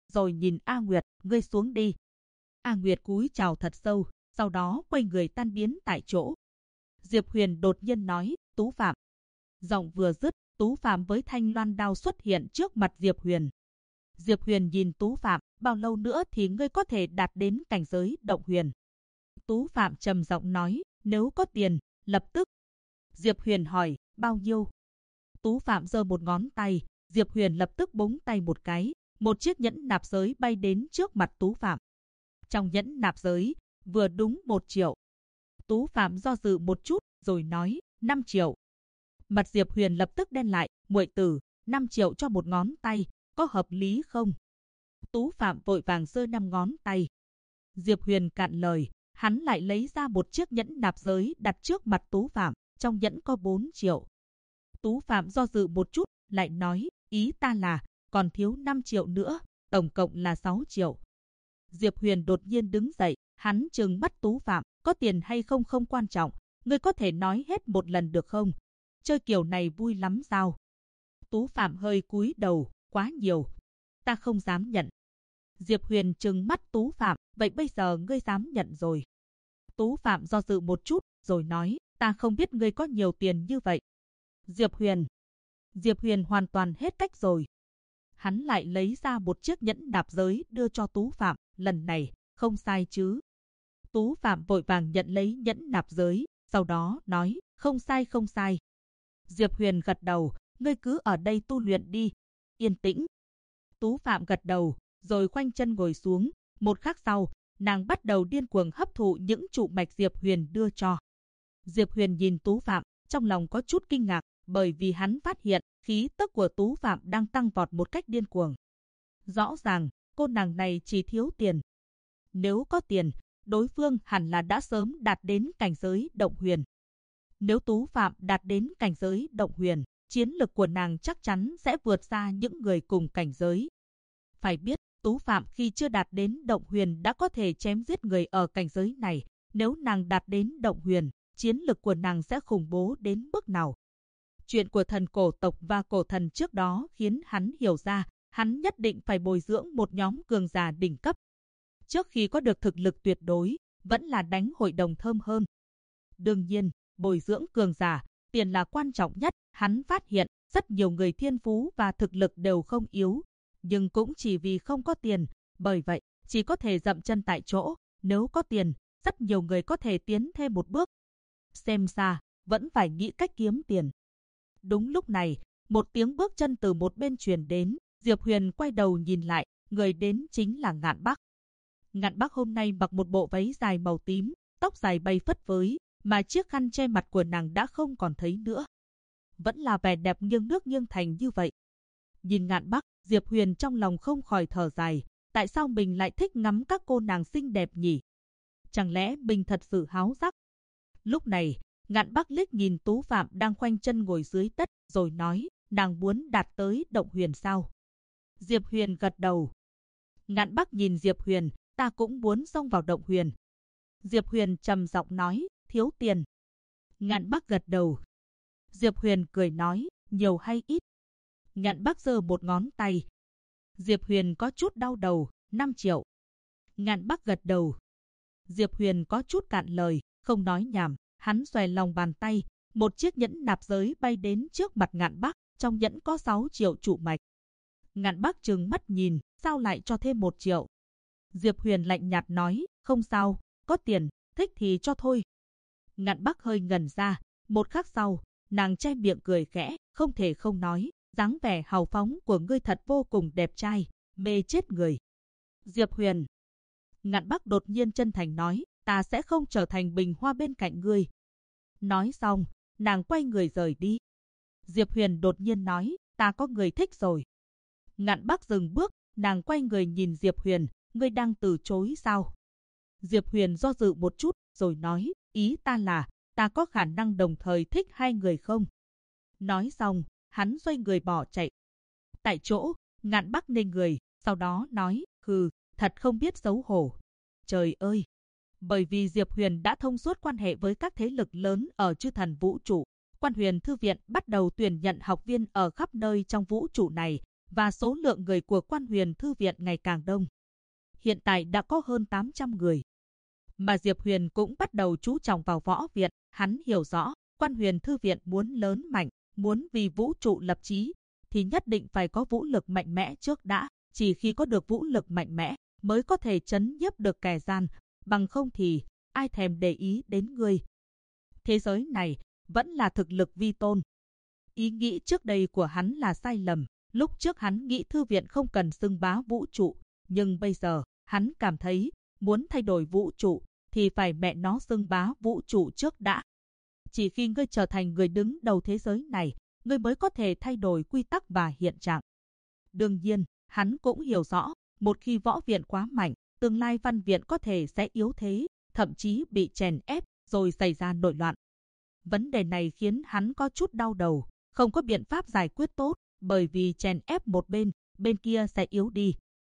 rồi nhìn A Nguyệt, ngươi xuống đi. A Nguyệt cúi chào thật sâu, sau đó quay người tan biến tại chỗ. Diệp Huyền đột nhiên nói, Tú Phạm. Giọng vừa dứt, Tú Phạm với thanh loan đao xuất hiện trước mặt Diệp Huyền. Diệp Huyền nhìn Tú Phạm, bao lâu nữa thì ngươi có thể đạt đến cảnh giới động huyền? Tú Phạm trầm giọng nói, nếu có tiền, lập tức. Diệp Huyền hỏi, bao nhiêu? Tú Phạm giơ một ngón tay, Diệp Huyền lập tức búng tay một cái, một chiếc nhẫn nạp giới bay đến trước mặt Tú Phạm. Trong nhẫn nạp giới, vừa đúng 1 triệu. Tú Phạm do dự một chút, rồi nói, 5 triệu. Mặt Diệp Huyền lập tức đen lại, muội tử, 5 triệu cho một ngón tay, có hợp lý không? Tú Phạm vội vàng giơ 5 ngón tay. Diệp Huyền cạn lời, hắn lại lấy ra một chiếc nhẫn nạp giới đặt trước mặt Tú Phạm, trong nhẫn có 4 triệu. Tú Phạm do dự một chút, lại nói, ý ta là, còn thiếu 5 triệu nữa, tổng cộng là 6 triệu. Diệp Huyền đột nhiên đứng dậy, hắn trừng mắt Tú Phạm, có tiền hay không không quan trọng, ngươi có thể nói hết một lần được không? Chơi kiểu này vui lắm sao? Tú Phạm hơi cúi đầu, quá nhiều, ta không dám nhận. Diệp Huyền trừng mắt Tú Phạm, vậy bây giờ ngươi dám nhận rồi. Tú Phạm do dự một chút, rồi nói, ta không biết ngươi có nhiều tiền như vậy. Diệp Huyền hoàn toàn hết cách rồi. Hắn lại lấy ra một chiếc nhẫn nạp giới đưa cho Tú Phạm, lần này, không sai chứ. Tú Phạm vội vàng nhận lấy nhẫn nạp giới, sau đó nói, không sai không sai. Diệp Huyền gật đầu, ngươi cứ ở đây tu luyện đi, yên tĩnh. Tú Phạm gật đầu, rồi khoanh chân ngồi xuống, một khắc sau, nàng bắt đầu điên cuồng hấp thụ những trụ mạch Diệp Huyền đưa cho. Diệp Huyền nhìn Tú Phạm, trong lòng có chút kinh ngạc, bởi vì hắn phát hiện khí tức của Tú Phạm đang tăng vọt một cách điên cuồng. Rõ ràng, cô nàng này chỉ thiếu tiền. Nếu có tiền, đối phương hẳn là đã sớm đạt đến cảnh giới động huyền. Nếu Tú Phạm đạt đến cảnh giới động huyền, chiến lực của nàng chắc chắn sẽ vượt xa những người cùng cảnh giới. Phải biết, Tú Phạm khi chưa đạt đến động huyền đã có thể chém giết người ở cảnh giới này. Nếu nàng đạt đến động huyền, chiến lực của nàng sẽ khủng bố đến mức nào? Chuyện của thần cổ tộc và cổ thần trước đó khiến hắn hiểu ra, hắn nhất định phải bồi dưỡng một nhóm cường giả đỉnh cấp. Trước khi có được thực lực tuyệt đối, vẫn là đánh hội đồng thơm hơn. Đương nhiên, bồi dưỡng cường giả, tiền là quan trọng nhất. Hắn phát hiện, rất nhiều người thiên phú và thực lực đều không yếu, nhưng cũng chỉ vì không có tiền, bởi vậy, chỉ có thể dậm chân tại chỗ. Nếu có tiền, rất nhiều người có thể tiến thêm một bước. Xem ra, vẫn phải nghĩ cách kiếm tiền. Đúng lúc này, một tiếng bước chân từ một bên truyền đến, Diệp Huyền quay đầu nhìn lại, người đến chính là Ngạn Bắc. Ngạn Bắc hôm nay mặc một bộ váy dài màu tím, tóc dài bay phất phới, mà chiếc khăn che mặt của nàng đã không còn thấy nữa. Vẫn là vẻ đẹp nghiêng nước nghiêng thành như vậy. Nhìn Ngạn Bắc, Diệp Huyền trong lòng không khỏi thở dài, tại sao mình lại thích ngắm các cô nàng xinh đẹp nhỉ? Chẳng lẽ mình thật sự háo sắc? Lúc này, Ngạn Bắc liếc nhìn Tú Phạm đang khoanh chân ngồi dưới đất, rồi nói, nàng muốn đạt tới động huyền sao? Diệp Huyền gật đầu. Ngạn Bắc nhìn Diệp Huyền, ta cũng muốn xông vào động huyền. Diệp Huyền trầm giọng nói, thiếu tiền. Ngạn Bắc gật đầu. Diệp Huyền cười nói, nhiều hay ít? Ngạn Bắc giơ một ngón tay. Diệp Huyền có chút đau đầu, 5 triệu. Ngạn Bắc gật đầu. Diệp Huyền có chút cạn lời, không nói nhảm. Hắn xòe lòng bàn tay, một chiếc nhẫn nạp giới bay đến trước mặt Ngạn Bắc, trong nhẫn có 6 triệu trụ mạch. Ngạn Bắc trừng mắt nhìn, sao lại cho thêm 1 triệu? Diệp Huyền lạnh nhạt nói, không sao, có tiền, thích thì cho thôi. Ngạn Bắc hơi ngẩn ra, một khắc sau, nàng che miệng cười khẽ, không thể không nói, dáng vẻ hào phóng của ngươi thật vô cùng đẹp trai, mê chết người. Diệp Huyền. Ngạn Bắc đột nhiên chân thành nói, ta sẽ không trở thành bình hoa bên cạnh ngươi. Nói xong, nàng quay người rời đi. Diệp Huyền đột nhiên nói, ta có người thích rồi. Ngạn Bắc dừng bước, nàng quay người nhìn Diệp Huyền, ngươi đang từ chối sao? Diệp Huyền do dự một chút, rồi nói, ý ta là, ta có khả năng đồng thời thích hai người không? Nói xong, hắn xoay người bỏ chạy. Tại chỗ, Ngạn Bắc ninh người, sau đó nói, hừ, thật không biết xấu hổ. Trời ơi! Bởi vì Diệp Huyền đã thông suốt quan hệ với các thế lực lớn ở chư thần vũ trụ, Quan Huyền Thư Viện bắt đầu tuyển nhận học viên ở khắp nơi trong vũ trụ này, và số lượng người của Quan Huyền Thư viện ngày càng đông. Hiện tại đã có hơn 800 người. Mà Diệp Huyền cũng bắt đầu chú trọng vào võ viện. Hắn hiểu rõ, Quan Huyền Thư viện muốn lớn mạnh, muốn vì vũ trụ lập chí, thì nhất định phải có vũ lực mạnh mẽ trước đã. Chỉ khi có được vũ lực mạnh mẽ, mới có thể trấn nhiếp được kẻ gian, bằng không thì ai thèm để ý đến ngươi. Thế giới này vẫn là thực lực vi tôn. Ý nghĩ trước đây của hắn là sai lầm. Lúc trước hắn nghĩ thư viện không cần xưng bá vũ trụ, nhưng bây giờ hắn cảm thấy muốn thay đổi vũ trụ thì phải mẹ nó xưng bá vũ trụ trước đã. Chỉ khi ngươi trở thành người đứng đầu thế giới này, ngươi mới có thể thay đổi quy tắc và hiện trạng. Đương nhiên, hắn cũng hiểu rõ, một khi võ viện quá mạnh, tương lai văn viện có thể sẽ yếu thế, thậm chí bị chèn ép, rồi xảy ra nội loạn. Vấn đề này khiến hắn có chút đau đầu, không có biện pháp giải quyết tốt, bởi vì chèn ép một bên, bên kia sẽ yếu đi.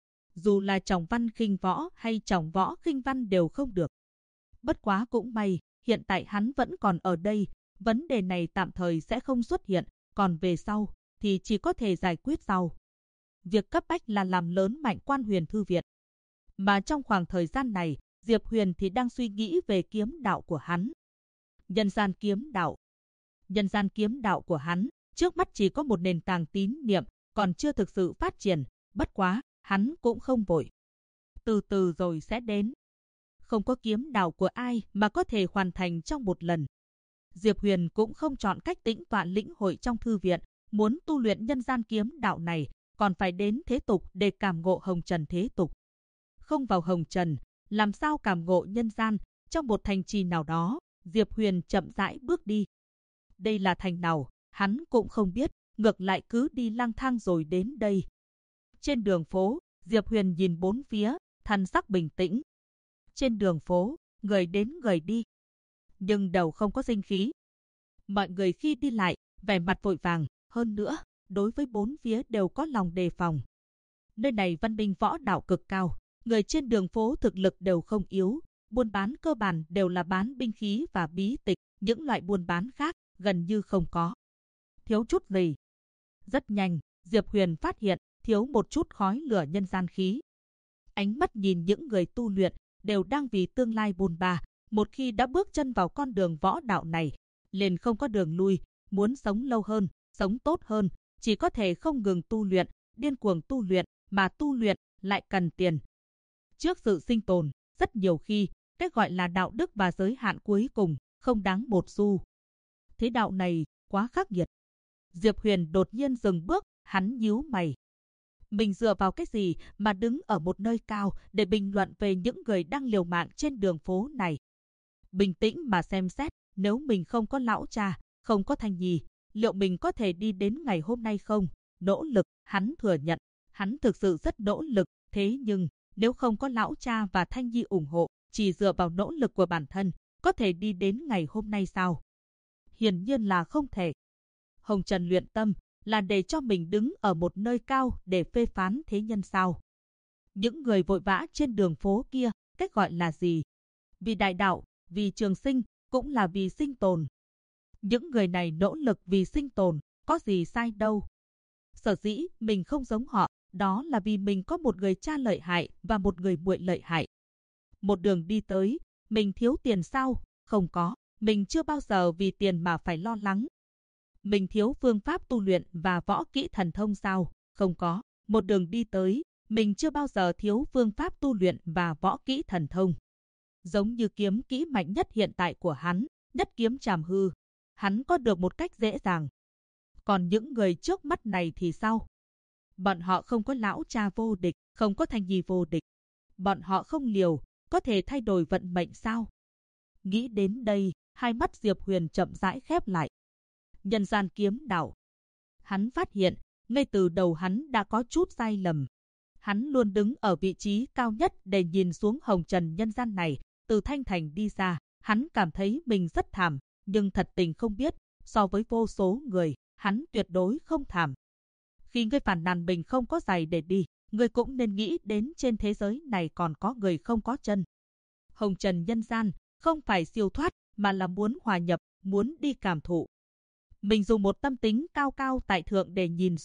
Dù là trọng văn khinh võ hay trọng võ khinh văn đều không được. Bất quá cũng may, hiện tại hắn vẫn còn ở đây, vấn đề này tạm thời sẽ không xuất hiện, còn về sau thì chỉ có thể giải quyết sau. Việc cấp bách là làm lớn mạnh Quan Huyền Thư viện. Mà trong khoảng thời gian này, Diệp Huyền thì đang suy nghĩ về kiếm đạo của hắn. Nhân gian kiếm đạo. Nhân gian kiếm đạo của hắn, trước mắt chỉ có một nền tảng tín niệm, còn chưa thực sự phát triển, bất quá, hắn cũng không vội. Từ từ rồi sẽ đến. Không có kiếm đạo của ai mà có thể hoàn thành trong một lần. Diệp Huyền cũng không chọn cách tĩnh tọa lĩnh hội trong thư viện, muốn tu luyện nhân gian kiếm đạo này, còn phải đến thế tục để cảm ngộ hồng trần thế tục. Không vào hồng trần, làm sao cảm ngộ nhân gian, trong một thành trì nào đó, Diệp Huyền chậm rãi bước đi. Đây là thành nào, hắn cũng không biết, ngược lại cứ đi lang thang rồi đến đây. Trên đường phố, Diệp Huyền nhìn bốn phía, thần sắc bình tĩnh. Trên đường phố, người đến người đi, nhưng đầu không có sinh khí. Mọi người khi đi lại, vẻ mặt vội vàng, hơn nữa, đối với bốn phía đều có lòng đề phòng. Nơi này văn minh võ đạo cực cao, người trên đường phố thực lực đều không yếu, buôn bán cơ bản đều là bán binh khí và bí tịch, những loại buôn bán khác gần như không có. Thiếu chút gì? Rất nhanh, Diệp Huyền phát hiện thiếu một chút khói lửa nhân gian khí. Ánh mắt nhìn những người tu luyện đều đang vì tương lai bôn ba, một khi đã bước chân vào con đường võ đạo này, liền không có đường lui, muốn sống lâu hơn, sống tốt hơn, chỉ có thể không ngừng tu luyện, điên cuồng tu luyện, mà tu luyện lại cần tiền. Trước sự sinh tồn, rất nhiều khi, cái gọi là đạo đức và giới hạn cuối cùng, không đáng một xu. Thế đạo này, quá khắc nghiệt. Diệp Huyền đột nhiên dừng bước, hắn nhíu mày. Mình dựa vào cái gì mà đứng ở một nơi cao để bình luận về những người đang liều mạng trên đường phố này? Bình tĩnh mà xem xét, nếu mình không có lão cha, không có Thanh Nhi, liệu mình có thể đi đến ngày hôm nay không? Nỗ lực, hắn thừa nhận, hắn thực sự rất nỗ lực, thế nhưng, nếu không có lão cha và Thanh Nhi ủng hộ, chỉ dựa vào nỗ lực của bản thân, có thể đi đến ngày hôm nay sao? Hiển nhiên là không thể. Hồng Trần luyện tâm là để cho mình đứng ở một nơi cao để phê phán thế nhân sao? Những người vội vã trên đường phố kia, cách gọi là gì? Vì đại đạo, vì trường sinh, cũng là vì sinh tồn. Những người này nỗ lực vì sinh tồn, có gì sai đâu. Sở dĩ mình không giống họ, đó là vì mình có một người cha lợi hại và một người muội lợi hại. Một đường đi tới, mình thiếu tiền sao? Không có, mình chưa bao giờ vì tiền mà phải lo lắng. Mình thiếu phương pháp tu luyện và võ kỹ thần thông sao? Không có, một đường đi tới, mình chưa bao giờ thiếu phương pháp tu luyện và võ kỹ thần thông. Giống như kiếm kỹ mạnh nhất hiện tại của hắn, nhất kiếm trảm hư, hắn có được một cách dễ dàng. Còn những người trước mắt này thì sao? Bọn họ không có lão cha vô địch, không có Thanh Nhi vô địch. Bọn họ không liều, có thể thay đổi vận mệnh sao? Nghĩ đến đây, hai mắt Diệp Huyền chậm rãi khép lại. Nhân gian kiếm đạo. Hắn phát hiện, ngay từ đầu hắn đã có chút sai lầm. Hắn luôn đứng ở vị trí cao nhất để nhìn xuống hồng trần nhân gian này, từ Thanh Thành đi ra, hắn cảm thấy mình rất thảm, nhưng thật tình không biết, so với vô số người, hắn tuyệt đối không thảm. Khi ngươi phản nàn mình không có giày để đi, ngươi cũng nên nghĩ đến trên thế giới này còn có người không có chân. Hồng trần nhân gian, không phải siêu thoát, mà là muốn hòa nhập, muốn đi cảm thụ. Mình dùng một tâm tính cao cao tại thượng để nhìn xuống,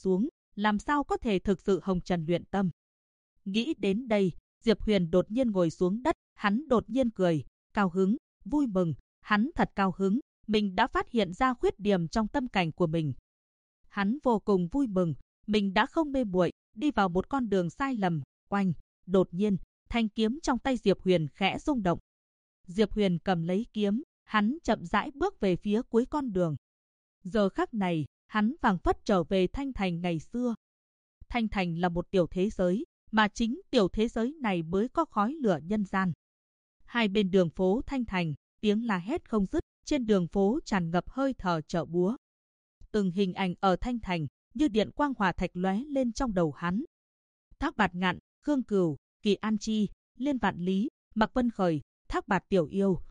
làm sao có thể thực sự hồng trần luyện tâm. Nghĩ đến đây, Diệp Huyền đột nhiên ngồi xuống đất, hắn đột nhiên cười, cao hứng, vui mừng, hắn thật cao hứng, mình đã phát hiện ra khuyết điểm trong tâm cảnh của mình. Hắn vô cùng vui mừng, mình đã không mê muội, đi vào một con đường sai lầm. Oanh, đột nhiên, thanh kiếm trong tay Diệp Huyền khẽ rung động. Diệp Huyền cầm lấy kiếm, hắn chậm rãi bước về phía cuối con đường. Giờ khắc này, hắn phảng phất trở về Thanh Thành ngày xưa. Thanh Thành là một tiểu thế giới, mà chính tiểu thế giới này mới có khói lửa nhân gian. Hai bên đường phố Thanh Thành, tiếng la hét không dứt, trên đường phố tràn ngập hơi thở chợ búa. Từng hình ảnh ở Thanh Thành như điện quang hỏa thạch lóe lên trong đầu hắn. Thác Bạt Ngạn, Khương Cửu, Kỳ An Chi, Liên Vạn Lý, Mạc Vân Khởi, Thác Bạt Tiểu Yêu.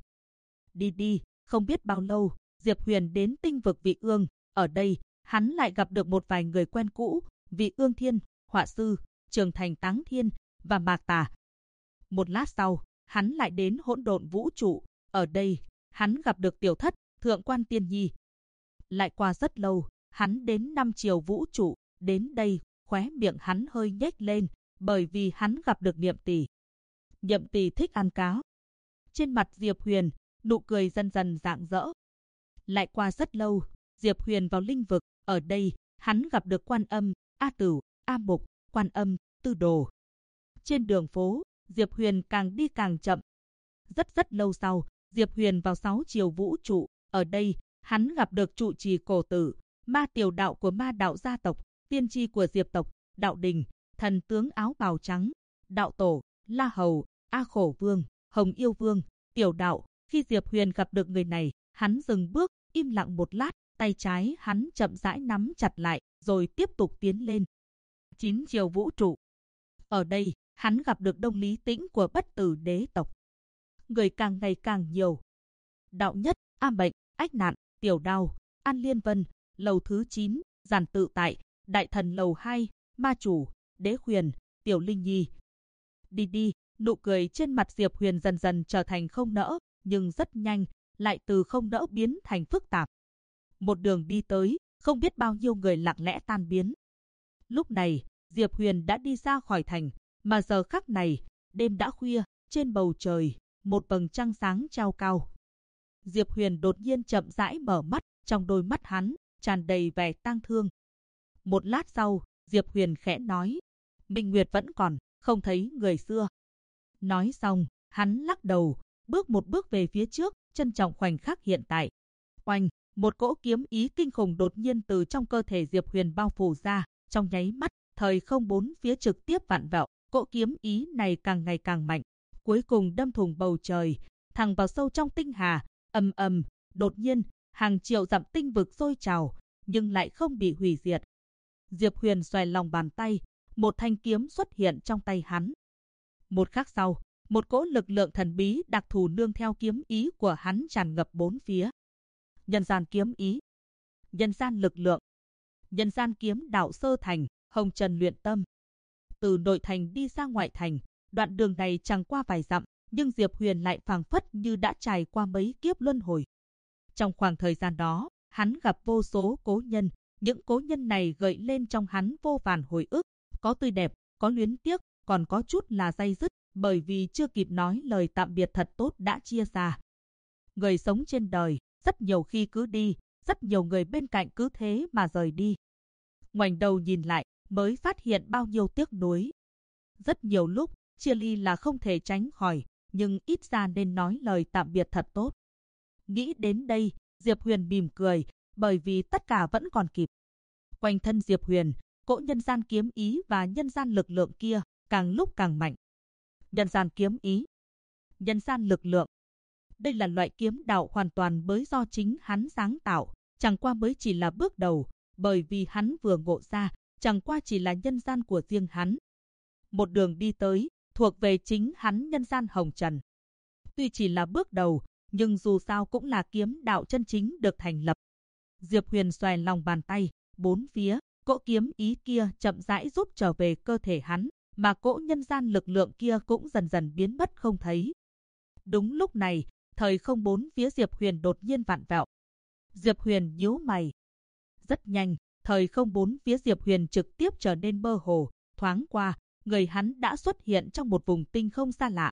Đi, không biết bao lâu, Diệp Huyền đến tinh vực Vị Ương. Ở đây, hắn lại gặp được một vài người quen cũ, Vị Ương Thiên, Họa Sư, Trường Thành Táng Thiên và Mạc Tà. Một lát sau, hắn lại đến Hỗn Độn Vũ Trụ. Ở đây, hắn gặp được Tiểu Thất, Thượng Quan Tiên Nhi. Lại qua rất lâu, hắn đến Năm Chiều Vũ Trụ. Đến đây, khóe miệng hắn hơi nhếch lên, bởi vì hắn gặp được Niệm Tỷ. Niệm Tỷ thích ăn cá. Trên mặt Diệp Huyền, nụ cười dần dần rạng rỡ. Lại qua rất lâu, Diệp Huyền vào linh vực. Ở đây, hắn gặp được Quan Âm, A Tửu, A Mục, Quan Âm, Tư Đồ. Trên đường phố, Diệp Huyền càng đi càng chậm. Rất lâu sau, Diệp Huyền vào 6 chiều vũ trụ. Ở đây, hắn gặp được trụ trì cổ tử, ma tiểu đạo của ma đạo gia tộc, tiên tri của Diệp tộc, Đạo Đình, thần tướng áo bào trắng, Đạo Tổ, La Hầu, A Khổ Vương, Hồng Yêu Vương, Tiểu Đạo. Khi Diệp Huyền gặp được người này, hắn dừng bước, im lặng một lát, tay trái hắn chậm rãi nắm chặt lại, rồi tiếp tục tiến lên. 9 chiều vũ trụ. Ở đây, hắn gặp được Đông Lý Tĩnh của Bất Tử Đế tộc. Người càng ngày càng nhiều. Đạo Nhất, A Mệnh, Ách Nạn, Tiểu Đao, An Liên Vân, lầu thứ 9, Giản Tự Tại, Đại Thần lầu 2, Ma Chủ, Đế Huyền, Tiểu Linh Nhi. Đi, nụ cười trên mặt Diệp Huyền dần dần trở thành không nỡ, nhưng rất nhanh, lại từ không nỡ biến thành phức tạp. Một đường đi tới, không biết bao nhiêu người lặng lẽ tan biến. Lúc này, Diệp Huyền đã đi ra khỏi thành, mà giờ khắc này, đêm đã khuya, trên bầu trời, một vầng trăng sáng treo cao. Diệp Huyền đột nhiên chậm rãi mở mắt, trong đôi mắt hắn tràn đầy vẻ tang thương. Một lát sau, Diệp Huyền khẽ nói, Minh Nguyệt vẫn còn, không thấy người xưa. Nói xong, hắn lắc đầu, bước một bước về phía trước, trân trọng khoảnh khắc hiện tại. Oanh, một cỗ kiếm ý kinh khủng đột nhiên từ trong cơ thể Diệp Huyền bao phủ ra, trong nháy mắt, thời không bốn phía trực tiếp vặn vẹo, cỗ kiếm ý này càng ngày càng mạnh, cuối cùng đâm thủng bầu trời, thẳng vào sâu trong tinh hà. Ầm, đột nhiên, hàng triệu dặm tinh vực sôi trào, nhưng lại không bị hủy diệt. Diệp Huyền xoay lòng bàn tay, một thanh kiếm xuất hiện trong tay hắn. Một khắc sau, một cỗ lực lượng thần bí đặc thù nương theo kiếm ý của hắn tràn ngập bốn phía. Nhân gian kiếm ý, nhân gian lực lượng, nhân gian kiếm đạo sơ thành, hồng trần luyện tâm. Từ nội thành đi ra ngoại thành, đoạn đường này chẳng qua vài dặm, nhưng Diệp Huyền lại phảng phất như đã trải qua mấy kiếp luân hồi. Trong khoảng thời gian đó, hắn gặp vô số cố nhân, những cố nhân này gợi lên trong hắn vô vàn hồi ức, có tươi đẹp, có luyến tiếc, còn có chút là day dứt, bởi vì chưa kịp nói lời tạm biệt thật tốt đã chia xa. Người sống trên đời, rất nhiều khi cứ đi, rất nhiều người bên cạnh cứ thế mà rời đi. Ngoảnh đầu nhìn lại, mới phát hiện bao nhiêu tiếc nuối. Rất nhiều lúc, chia ly là không thể tránh khỏi, nhưng ít ra nên nói lời tạm biệt thật tốt. Nghĩ đến đây, Diệp Huyền mỉm cười, bởi vì tất cả vẫn còn kịp. Quanh thân Diệp Huyền, cỗ nhân gian kiếm ý và nhân gian lực lượng kia càng lúc càng mạnh. Nhân gian kiếm ý, nhân gian lực lượng. Đây là loại kiếm đạo hoàn toàn mới do chính hắn sáng tạo, chẳng qua mới chỉ là bước đầu, bởi vì hắn vừa ngộ ra, chẳng qua chỉ là nhân gian của riêng hắn. Một đường đi tới, thuộc về chính hắn nhân gian hồng trần. Tuy chỉ là bước đầu, nhưng dù sao cũng là kiếm đạo chân chính được thành lập. Diệp Huyền xòe lòng bàn tay, bốn phía, cỗ kiếm ý kia chậm rãi rút trở về cơ thể hắn, mà cỗ nhân gian lực lượng kia cũng dần dần biến mất không thấy. Đúng lúc này, thời không bốn phía Diệp Huyền đột nhiên vặn vẹo. Diệp Huyền nhíu mày. Rất nhanh, Thời không bốn phía Diệp Huyền trực tiếp trở nên mơ hồ, thoáng qua, người hắn đã xuất hiện trong một vùng tinh không xa lạ.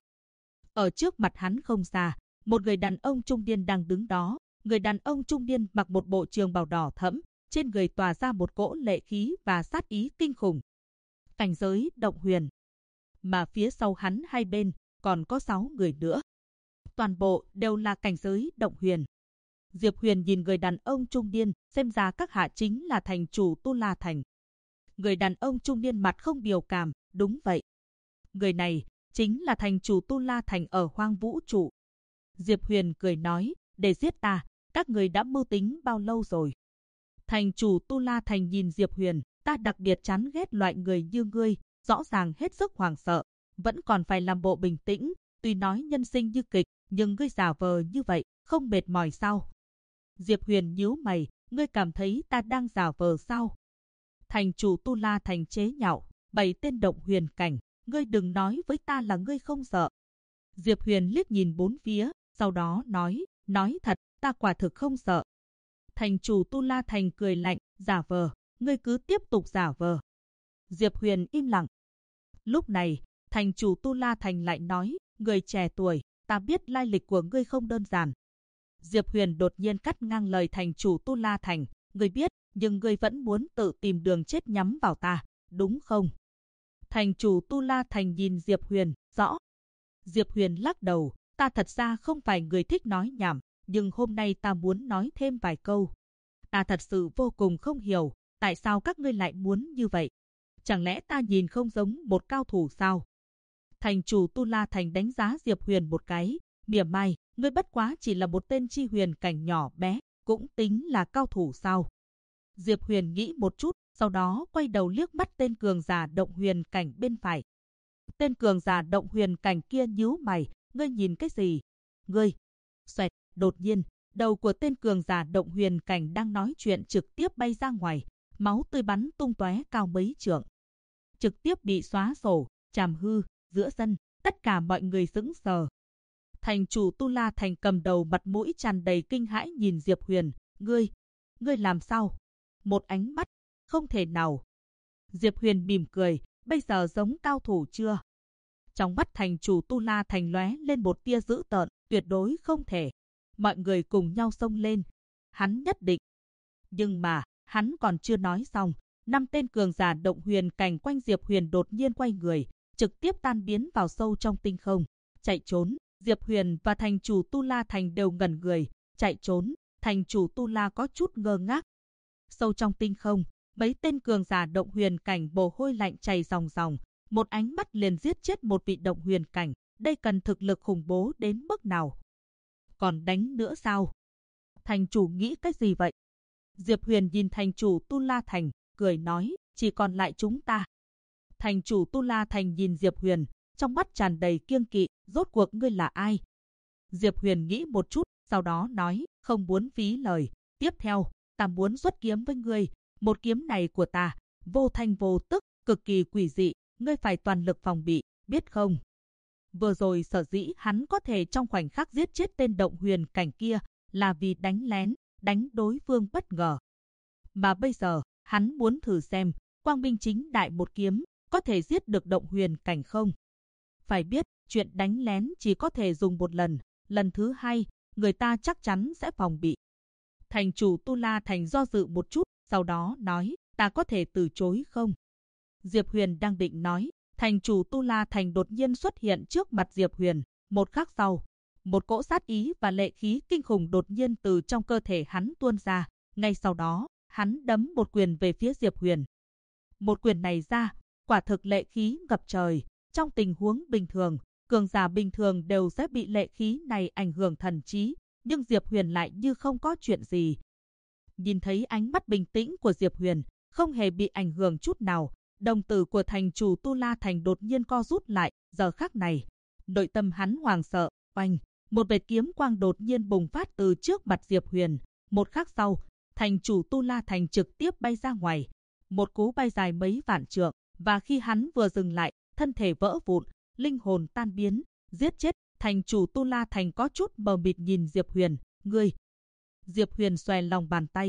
Ở trước mặt hắn không xa, một người đàn ông trung niên đang đứng đó. Người đàn ông trung niên mặc một bộ trường bào đỏ thẫm, trên người tỏa ra một cỗ lệ khí và sát ý kinh khủng. Cảnh giới động huyền. Mà phía sau hắn hai bên còn có 6 người nữa. Toàn bộ đều là cảnh giới động huyền. Diệp Huyền nhìn người đàn ông trung niên, xem ra các hạ chính là thành chủ Tu La Thành. Người đàn ông trung niên mặt không biểu cảm, đúng vậy. Người này chính là thành chủ Tu La Thành ở Hoang Vũ Trụ. Diệp Huyền cười nói, để giết ta, các người đã mưu tính bao lâu rồi? Thành chủ Tu La Thành nhìn Diệp Huyền, ta đặc biệt chán ghét loại người như ngươi, rõ ràng hết sức hoảng sợ, vẫn còn phải làm bộ bình tĩnh, tuy nói nhân sinh như kịch, nhưng ngươi giả vờ như vậy, không mệt mỏi sao? Diệp Huyền nhíu mày, ngươi cảm thấy ta đang giả vờ sao? Thành chủ Tu La Thành chế nhạo, 7 tên động huyền cảnh, ngươi đừng nói với ta là ngươi không sợ. Diệp Huyền liếc nhìn bốn phía, sau đó nói thật, ta quả thực không sợ. Thành chủ Tu La Thành cười lạnh, giả vờ, ngươi cứ tiếp tục giả vờ. Diệp Huyền im lặng. Lúc này, thành chủ Tu La Thành lại nói, người trẻ tuổi, ta biết lai lịch của ngươi không đơn giản. Diệp Huyền đột nhiên cắt ngang lời thành chủ Tu La Thành, ngươi biết, nhưng ngươi vẫn muốn tự tìm đường chết nhắm vào ta, đúng không? Thành chủ Tu La Thành nhìn Diệp Huyền, rõ. Diệp Huyền lắc đầu, ta thật ra không phải người thích nói nhảm, nhưng hôm nay ta muốn nói thêm vài câu. Ta thật sự vô cùng không hiểu, tại sao các ngươi lại muốn như vậy? Chẳng lẽ ta nhìn không giống một cao thủ sao? Thành chủ Tu La Thành đánh giá Diệp Huyền một cái, mỉa mai, ngươi bất quá chỉ là một tên chi huyền cảnh nhỏ bé, cũng tính là cao thủ sao? Diệp Huyền nghĩ một chút, sau đó quay đầu liếc mắt tên cường giả động huyền cảnh bên phải. Tên cường giả động huyền cảnh kia nhíu mày, ngươi nhìn cái gì? Ngươi! Xoẹt, đột nhiên, đầu của tên cường giả động huyền cảnh đang nói chuyện trực tiếp bay ra ngoài, máu tươi bắn tung tóe cao mấy trượng. Trực tiếp bị xóa sổ, tràm hư, giữa sân, tất cả mọi người sững sờ. Thành chủ Tu La Thành cầm đầu mặt mũi tràn đầy kinh hãi nhìn Diệp Huyền, ngươi làm sao? Một ánh mắt, không thể nào. Diệp Huyền mỉm cười, bây giờ giống cao thủ chưa? Trong mắt thành chủ Tu La Thành lóe lên một tia dữ tợn, tuyệt đối không thể. Mọi người cùng nhau xông lên. Hắn nhất định. Nhưng mà, hắn còn chưa nói xong. 5 tên cường giả động huyền cảnh quanh Diệp Huyền đột nhiên quay người, trực tiếp tan biến vào sâu trong tinh không. Chạy trốn, Diệp Huyền và thành chủ Tu La Thành đều ngẩn người. Chạy trốn, thành chủ Tu La có chút ngơ ngác. Sâu trong tinh không, mấy tên cường giả động huyền cảnh mồ hôi lạnh chảy ròng ròng. Một ánh mắt liền giết chết một vị động huyền cảnh. Đây cần thực lực khủng bố đến mức nào? Còn đánh nữa sao? Thành chủ nghĩ cái gì vậy? Diệp Huyền nhìn thành chủ Tu La Thành, cười nói, chỉ còn lại chúng ta. Thành chủ Tu La Thành nhìn Diệp Huyền, trong mắt tràn đầy kiêng kỵ, rốt cuộc ngươi là ai? Diệp Huyền nghĩ một chút, sau đó nói, không muốn phí lời. Tiếp theo, ta muốn xuất kiếm với ngươi. Một kiếm này của ta, vô thanh vô tức, cực kỳ quỷ dị, ngươi phải toàn lực phòng bị, biết không? Vừa rồi sở dĩ hắn có thể trong khoảnh khắc giết chết tên động huyền cảnh kia là vì đánh lén, đánh đối phương bất ngờ. Mà bây giờ, hắn muốn thử xem, quang minh chính đại một kiếm, có thể giết được động huyền cảnh không? Phải biết, chuyện đánh lén chỉ có thể dùng một lần, lần thứ hai, người ta chắc chắn sẽ phòng bị. Thành chủ Tu La Thành do dự một chút, sau đó nói, ta có thể từ chối không? Diệp Huyền đang định nói, thành chủ Tu La Thành đột nhiên xuất hiện trước mặt Diệp Huyền. Một khắc sau, một cỗ sát ý và lệ khí kinh khủng đột nhiên từ trong cơ thể hắn tuôn ra. Ngay sau đó, hắn đấm một quyền về phía Diệp Huyền. Một quyền này ra, quả thực lệ khí ngập trời. Trong tình huống bình thường, cường giả bình thường đều sẽ bị lệ khí này ảnh hưởng thần trí, nhưng Diệp Huyền lại như không có chuyện gì. Nhìn thấy ánh mắt bình tĩnh của Diệp Huyền, không hề bị ảnh hưởng chút nào, đồng tử của thành chủ Tu La Thành đột nhiên co rút lại. Giờ khắc này, nội tâm hắn hoảng sợ, oanh, một vệt kiếm quang đột nhiên bùng phát từ trước mặt Diệp Huyền. Một khắc sau, thành chủ Tu La Thành trực tiếp bay ra ngoài, một cú bay dài mấy vạn trượng, và khi hắn vừa dừng lại, thân thể vỡ vụn, linh hồn tan biến, giết chết. Thành chủ Tu La Thành có chút mờ mịt nhìn Diệp Huyền, ngươi. Diệp Huyền xòe lòng bàn tay,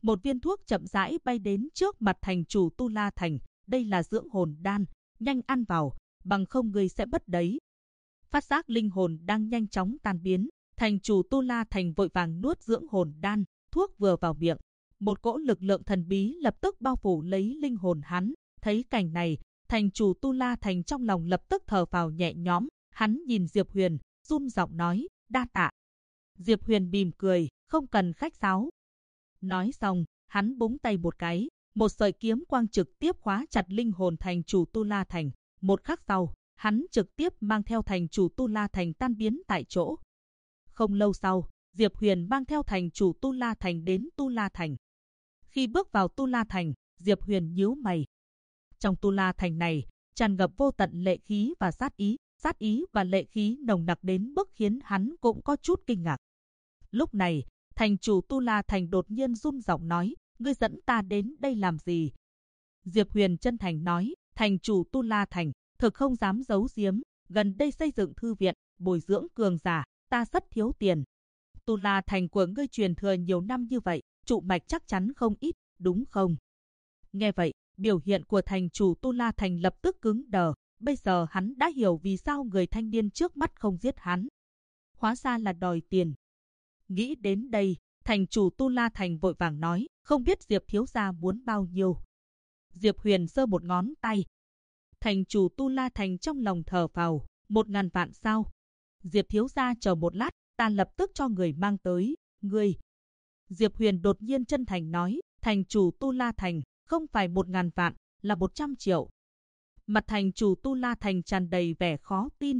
Một viên thuốc chậm rãi bay đến trước mặt thành chủ Tu La Thành. Đây là dưỡng hồn đan, nhanh ăn vào, bằng không ngươi sẽ bất đấy. Phát giác linh hồn đang nhanh chóng tan biến, thành chủ Tu La Thành vội vàng nuốt dưỡng hồn đan. Thuốc vừa vào miệng, một cỗ lực lượng thần bí lập tức bao phủ lấy linh hồn hắn. Thấy cảnh này, thành chủ Tu La Thành trong lòng lập tức thở phào nhẹ nhõm. Hắn nhìn Diệp Huyền, run giọng nói, đa tạ. Diệp Huyền mỉm cười, không cần khách sáo. Nói xong, hắn búng tay một cái, một sợi kiếm quang trực tiếp khóa chặt linh hồn thành chủ Tu La Thành. Một khắc sau, hắn trực tiếp mang theo thành chủ Tu La Thành tan biến tại chỗ. Không lâu sau, Diệp Huyền mang theo thành chủ Tu La Thành đến Tu La Thành. Khi bước vào Tu La Thành, Diệp Huyền nhíu mày. Trong Tu La Thành này, tràn ngập vô tận lệ khí và sát ý và lệ khí nồng nặc đến mức khiến hắn cũng có chút kinh ngạc. Lúc này, thành chủ Tu La Thành đột nhiên run giọng nói, ngươi dẫn ta đến đây làm gì? Diệp Huyền chân thành nói, thành chủ Tu La Thành, thực không dám giấu giếm, gần đây xây dựng thư viện, bồi dưỡng cường giả, ta rất thiếu tiền. Tu La Thành của ngươi truyền thừa nhiều năm như vậy, trụ mạch chắc chắn không ít, đúng không? Nghe vậy, biểu hiện của thành chủ Tu La Thành lập tức cứng đờ. Bây giờ hắn đã hiểu vì sao người thanh niên trước mắt không giết hắn. Hóa ra là đòi tiền. Nghĩ đến đây, thành chủ Tu La Thành vội vàng nói, không biết Diệp thiếu gia muốn bao nhiêu. Diệp Huyền giơ một ngón tay. Thành chủ Tu La Thành trong lòng thở phào, 1.000 vạn sao? Diệp thiếu gia chờ một lát, ta lập tức cho người mang tới. Ngươi. Diệp Huyền đột nhiên chân thành nói, thành chủ Tu La Thành, không phải 1.000 vạn, là 100 triệu. Mặt thành chủ Tu La Thành tràn đầy vẻ khó tin,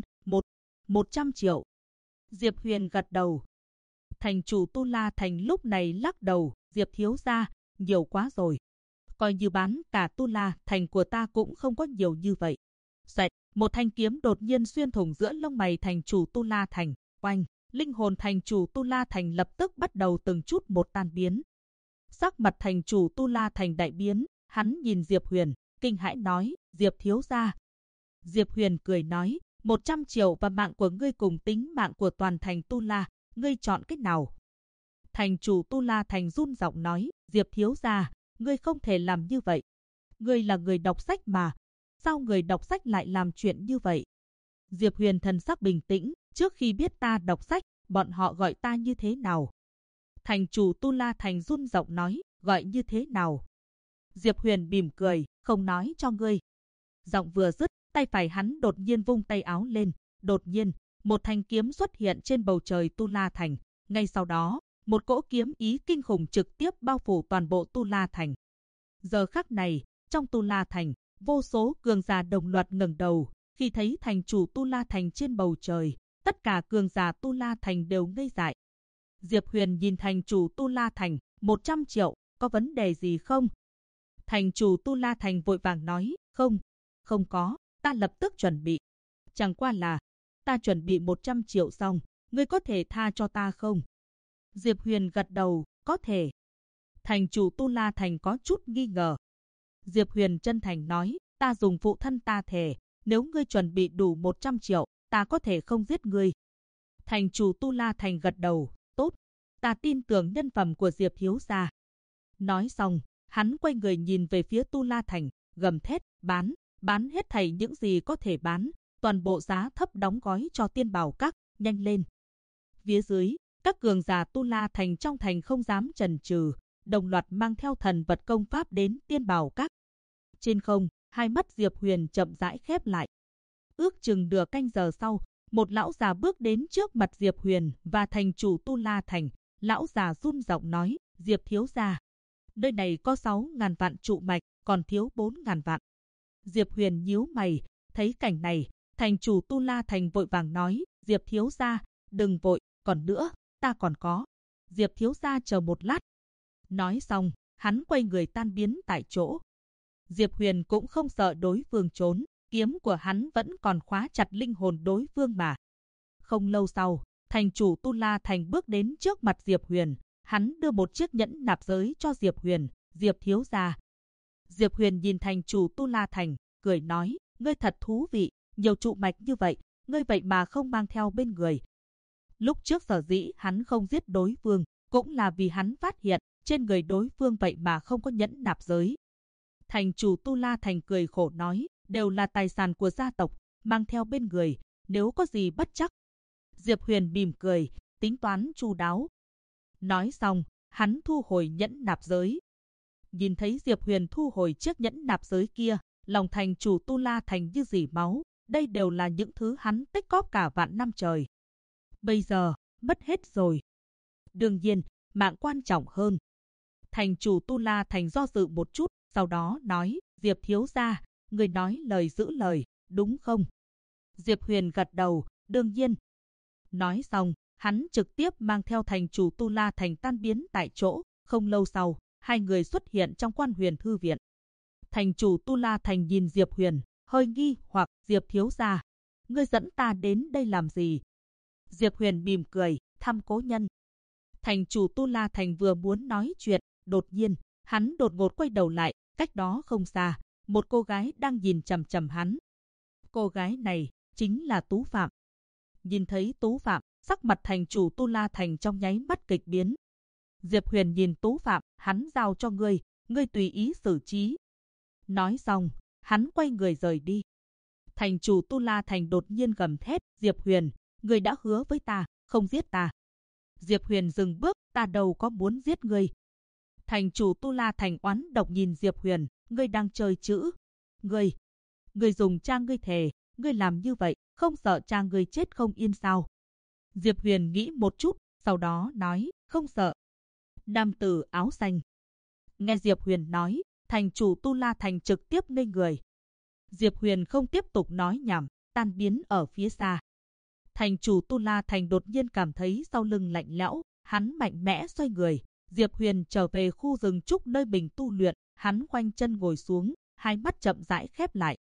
100 triệu. Diệp Huyền gật đầu. Thành chủ Tu La Thành lúc này lắc đầu, Diệp thiếu gia, nhiều quá rồi. Coi như bán cả Tu La Thành của ta cũng không có nhiều như vậy. Xoẹt, một thanh kiếm đột nhiên xuyên thủng giữa lông mày thành chủ Tu La Thành. Oanh, linh hồn thành chủ Tu La Thành lập tức bắt đầu từng chút một tan biến. Sắc mặt thành chủ Tu La Thành đại biến, hắn nhìn Diệp Huyền, kinh hãi nói, Diệp thiếu gia. Diệp Huyền cười nói, 100 triệu và mạng của ngươi cùng tính mạng của toàn thành Tu La, ngươi chọn cách nào? Thành chủ Tu La Thành run giọng nói, Diệp thiếu gia, ngươi không thể làm như vậy. Ngươi là người đọc sách mà, sao người đọc sách lại làm chuyện như vậy? Diệp Huyền thần sắc bình tĩnh, trước khi biết ta đọc sách, bọn họ gọi ta như thế nào? Thành chủ Tu La Thành run giọng nói, gọi như thế nào? Diệp Huyền mỉm cười, không nói cho ngươi. Giọng vừa dứt, tay phải hắn đột nhiên vung tay áo lên. Đột nhiên, một thanh kiếm xuất hiện trên bầu trời Tu La Thành. Ngay sau đó, một cỗ kiếm ý kinh khủng trực tiếp bao phủ toàn bộ Tu La Thành. Giờ khắc này, trong Tu La Thành, vô số cường giả đồng loạt ngẩng đầu. Khi thấy thành chủ Tu La Thành trên bầu trời, tất cả cường giả Tu La Thành đều ngây dại. Diệp Huyền nhìn thành chủ Tu La Thành, 100 triệu, có vấn đề gì không? Thành chủ Tu La Thành vội vàng nói, không có, ta lập tức chuẩn bị. Chẳng qua là, ta chuẩn bị 100 triệu xong, ngươi có thể tha cho ta không? Diệp Huyền gật đầu, có thể. Thành chủ Tu La Thành có chút nghi ngờ. Diệp Huyền chân thành nói, ta dùng phụ thân ta thề, nếu ngươi chuẩn bị đủ 100 triệu, ta có thể không giết ngươi. Thành chủ Tu La Thành gật đầu, tốt, ta tin tưởng nhân phẩm của Diệp thiếu gia. Nói xong, hắn quay người nhìn về phía Tu La Thành, gầm thét, bán hết thảy những gì có thể bán, toàn bộ giá thấp đóng gói cho Tiên Bảo Các, nhanh lên. Phía dưới, các cường giả Tu La Thành trong thành không dám chần chừ, đồng loạt mang theo thần vật công pháp đến Tiên Bảo Các. Trên không, hai mắt Diệp Huyền chậm rãi khép lại. Ước chừng nửa canh giờ sau, một lão già bước đến trước mặt Diệp Huyền và thành chủ Tu La Thành. Lão già run giọng nói, Diệp thiếu gia, nơi này có 6.000 vạn trụ mạch, còn thiếu 4.000 vạn. Diệp Huyền nhíu mày, thấy cảnh này, thành chủ Tu La Thành vội vàng nói, Diệp thiếu gia, đừng vội, còn nữa, ta còn có. Diệp thiếu gia chờ một lát. Nói xong, hắn quay người tan biến tại chỗ. Diệp Huyền cũng không sợ đối phương trốn, kiếm của hắn vẫn còn khóa chặt linh hồn đối phương mà. Không lâu sau, thành chủ Tu La Thành bước đến trước mặt Diệp Huyền, hắn đưa một chiếc nhẫn nạp giới cho Diệp Huyền, Diệp thiếu gia. Diệp Huyền nhìn thành chủ Tu La Thành, cười nói, ngươi thật thú vị, nhiều trụ mạch như vậy, ngươi vậy mà không mang theo bên người. Lúc trước sở dĩ hắn không giết đối phương, cũng là vì hắn phát hiện, trên người đối phương vậy mà không có nhẫn nạp giới. Thành chủ Tu La Thành cười khổ nói, đều là tài sản của gia tộc, mang theo bên người, nếu có gì bất trắc. Diệp Huyền mỉm cười, tính toán chu đáo. Nói xong, hắn thu hồi nhẫn nạp giới. Nhìn thấy Diệp Huyền thu hồi chiếc nhẫn nạp giới kia, lòng thành chủ Tu La Thành như dỉ máu. Đây đều là những thứ hắn tích cóp cả vạn năm trời. Bây giờ, mất hết rồi. Đương nhiên, mạng quan trọng hơn. Thành chủ Tu La Thành do dự một chút, sau đó nói, Diệp thiếu gia, người nói lời giữ lời, đúng không? Diệp Huyền gật đầu, đương nhiên. Nói xong, hắn trực tiếp mang theo thành chủ Tu La Thành tan biến tại chỗ. Không lâu sau, hai người xuất hiện trong Quan Huyền Thư viện. Thành chủ Tu La Thành nhìn Diệp Huyền, hơi nghi hoặc, Diệp thiếu gia, ngươi dẫn ta đến đây làm gì? Diệp Huyền mỉm cười, thăm cố nhân. Thành chủ Tu La Thành vừa muốn nói chuyện, đột nhiên, hắn đột ngột quay đầu lại, cách đó không xa, một cô gái đang nhìn chằm chằm hắn. Cô gái này chính là Tú Phạm. Nhìn thấy Tú Phạm, sắc mặt thành chủ Tu La Thành trong nháy mắt kịch biến. Diệp Huyền nhìn Tú Phạm, hắn giao cho ngươi tùy ý xử trí. Nói xong, hắn quay người rời đi. Thành chủ Tu La Thành đột nhiên gầm thét, Diệp Huyền, ngươi đã hứa với ta, không giết ta. Diệp Huyền dừng bước, ta đâu có muốn giết ngươi. Thành chủ Tu La Thành oán độc nhìn Diệp Huyền, ngươi đang chơi chữ. Ngươi dùng cha ngươi thề, ngươi làm như vậy, không sợ cha ngươi chết không yên sao? Diệp Huyền nghĩ một chút, sau đó nói, không sợ. Nam tử áo xanh. Nghe Diệp Huyền nói, thành chủ Tu La Thành trực tiếp ngây người. Diệp Huyền không tiếp tục nói nhảm, tan biến ở phía xa. Thành chủ Tu La Thành đột nhiên cảm thấy sau lưng lạnh lẽo, hắn mạnh mẽ xoay người. Diệp Huyền trở về khu rừng trúc nơi mình tu luyện, hắn khoanh chân ngồi xuống, hai mắt chậm rãi khép lại.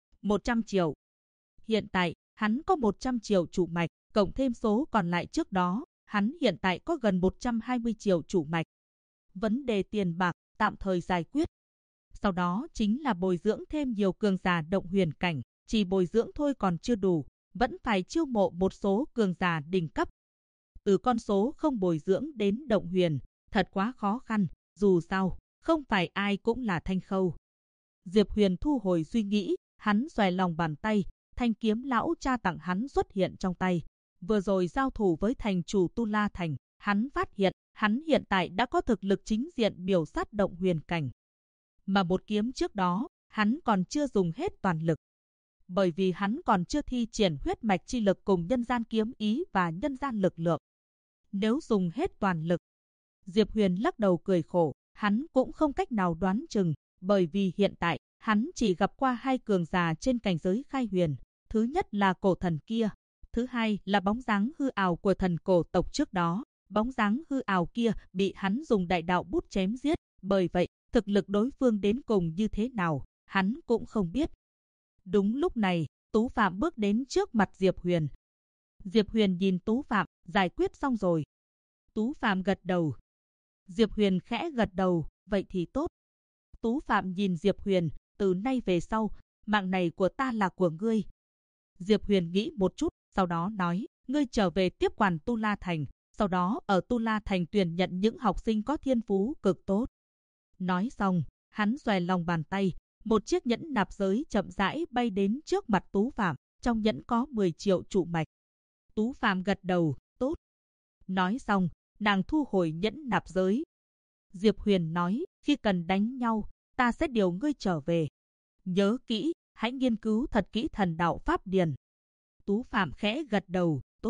100 triệu. Hiện tại, hắn có 100 triệu chủ mạch, cộng thêm số còn lại trước đó, hắn hiện tại có gần 120 triệu chủ mạch. Vấn đề tiền bạc tạm thời giải quyết. Sau đó chính là bồi dưỡng thêm nhiều cường giả động huyền cảnh, chỉ bồi dưỡng thôi còn chưa đủ, vẫn phải chiêu mộ một số cường giả đỉnh cấp. Từ con số không bồi dưỡng đến động huyền, thật quá khó khăn, dù sao, không phải ai cũng là Thanh Khâu. Diệp Huyền thu hồi suy nghĩ, hắn xòe lòng bàn tay, thanh kiếm lão cha tặng hắn xuất hiện trong tay. Vừa rồi giao thủ với thành chủ Tu La Thành, hắn phát hiện, hắn hiện tại đã có thực lực chính diện biểu sát động huyền cảnh. Mà một kiếm trước đó, hắn còn chưa dùng hết toàn lực. Bởi vì hắn còn chưa thi triển huyết mạch chi lực cùng nhân gian kiếm ý và nhân gian lực lượng. Nếu dùng hết toàn lực, Diệp Huyền lắc đầu cười khổ, hắn cũng không cách nào đoán chừng, bởi vì hiện tại, hắn chỉ gặp qua hai cường giả trên cảnh giới khai huyền. Thứ nhất là cổ thần kia, thứ hai là bóng dáng hư ảo của thần cổ tộc trước đó. Bóng dáng hư ảo kia bị hắn dùng đại đạo bút chém giết, bởi vậy, thực lực đối phương đến cùng như thế nào, hắn cũng không biết. Đúng lúc này, Tú Phạm bước đến trước mặt Diệp Huyền. Diệp Huyền nhìn Tú Phạm, giải quyết xong rồi. Tú Phạm gật đầu. Diệp Huyền khẽ gật đầu, vậy thì tốt. Tú Phạm nhìn Diệp Huyền, từ nay về sau, mạng này của ta là của ngươi. Diệp Huyền nghĩ một chút, sau đó nói, ngươi trở về tiếp quản Tu La Thành, sau đó ở Tu La Thành tuyển nhận những học sinh có thiên phú cực tốt. Nói xong, hắn xòe lòng bàn tay, một chiếc nhẫn nạp giới chậm rãi bay đến trước mặt Tú Phạm, trong nhẫn có 10 triệu trụ mạch. Tú Phạm gật đầu, tốt. Nói xong, nàng thu hồi nhẫn nạp giới. Diệp Huyền nói, khi cần đánh nhau, ta sẽ điều ngươi trở về. Nhớ kỹ, hãy nghiên cứu thật kỹ thần đạo pháp điển. Tú Phạm khẽ gật đầu, tốt.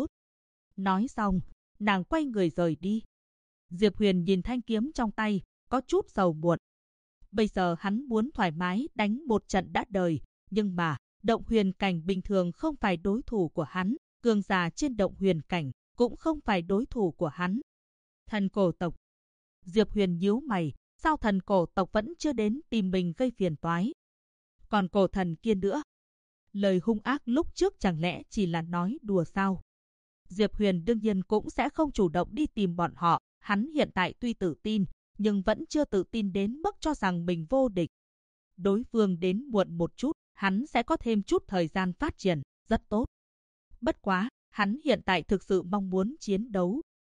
Nói xong, nàng quay người rời đi. Diệp Huyền nhìn thanh kiếm trong tay, có chút sầu muộn. Bây giờ hắn muốn thoải mái đánh một trận đã đời, nhưng mà, động huyền cảnh bình thường không phải đối thủ của hắn, cường giả trên động huyền cảnh cũng không phải đối thủ của hắn. Thần cổ tộc. Diệp Huyền nhíu mày, sao thần cổ tộc vẫn chưa đến tìm mình gây phiền toái? Còn cổ thần kia nữa? Lời hung ác lúc trước chẳng lẽ chỉ là nói đùa sao? Diệp Huyền đương nhiên cũng sẽ không chủ động đi tìm bọn họ, hắn hiện tại tuy tự tin, nhưng vẫn chưa tự tin đến mức cho rằng mình vô địch. Đối phương đến muộn một chút, hắn sẽ có thêm chút thời gian phát triển, rất tốt. Bất quá, hắn hiện tại thực sự mong muốn chiến đấu.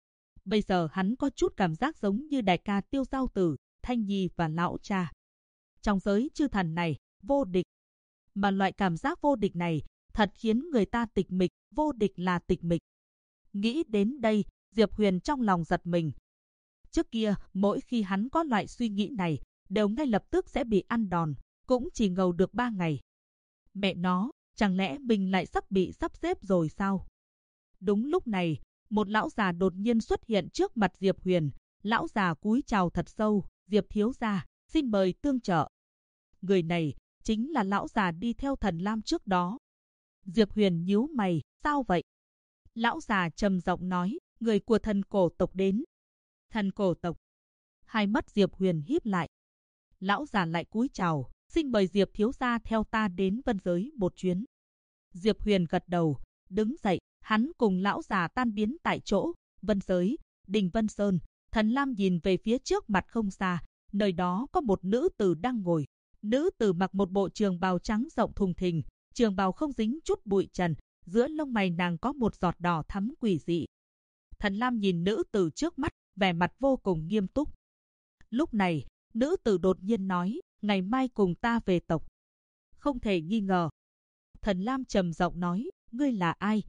Bây giờ hắn có chút cảm giác giống như đại ca Tiêu Giao Tử, Thanh Nhi và lão cha. Trong giới chư thần này, vô địch. Mà loại cảm giác vô địch này thật khiến người ta tịch mịch, vô địch là tịch mịch. Nghĩ đến đây, Diệp Huyền trong lòng giật mình. Trước kia, mỗi khi hắn có loại suy nghĩ này, đều ngay lập tức sẽ bị ăn đòn, cũng chỉ ngầu được 3 ngày. Mẹ nó, chẳng lẽ mình lại sắp bị sắp xếp rồi sao? Đúng lúc này, một lão già đột nhiên xuất hiện trước mặt Diệp Huyền. Lão già cúi chào thật sâu, Diệp thiếu gia, xin mời tương trợ. Người này chính là lão già đi theo Thần Lam trước đó. Diệp Huyền nhíu mày, sao vậy? Lão già trầm giọng nói, người của thần cổ tộc đến. Thần cổ tộc. Hai mắt Diệp Huyền híp lại. Lão già lại cúi chào, xin mời Diệp thiếu gia theo ta đến Vân Giới một chuyến. Diệp Huyền gật đầu, đứng dậy, hắn cùng lão già tan biến tại chỗ. Vân Giới, Đình Vân Sơn. Thần Lam nhìn về phía trước mặt không xa, nơi đó có một nữ tử đang ngồi. Nữ tử mặc một bộ trường bào trắng rộng thùng thình, trường bào không dính chút bụi trần, giữa lông mày nàng có một giọt đỏ thắm quỷ dị. Thần Lam nhìn nữ tử trước mắt, vẻ mặt vô cùng nghiêm túc. Lúc này, nữ tử đột nhiên nói, ngày mai cùng ta về tộc. Không thể nghi ngờ. Thần Lam trầm giọng nói, ngươi là ai?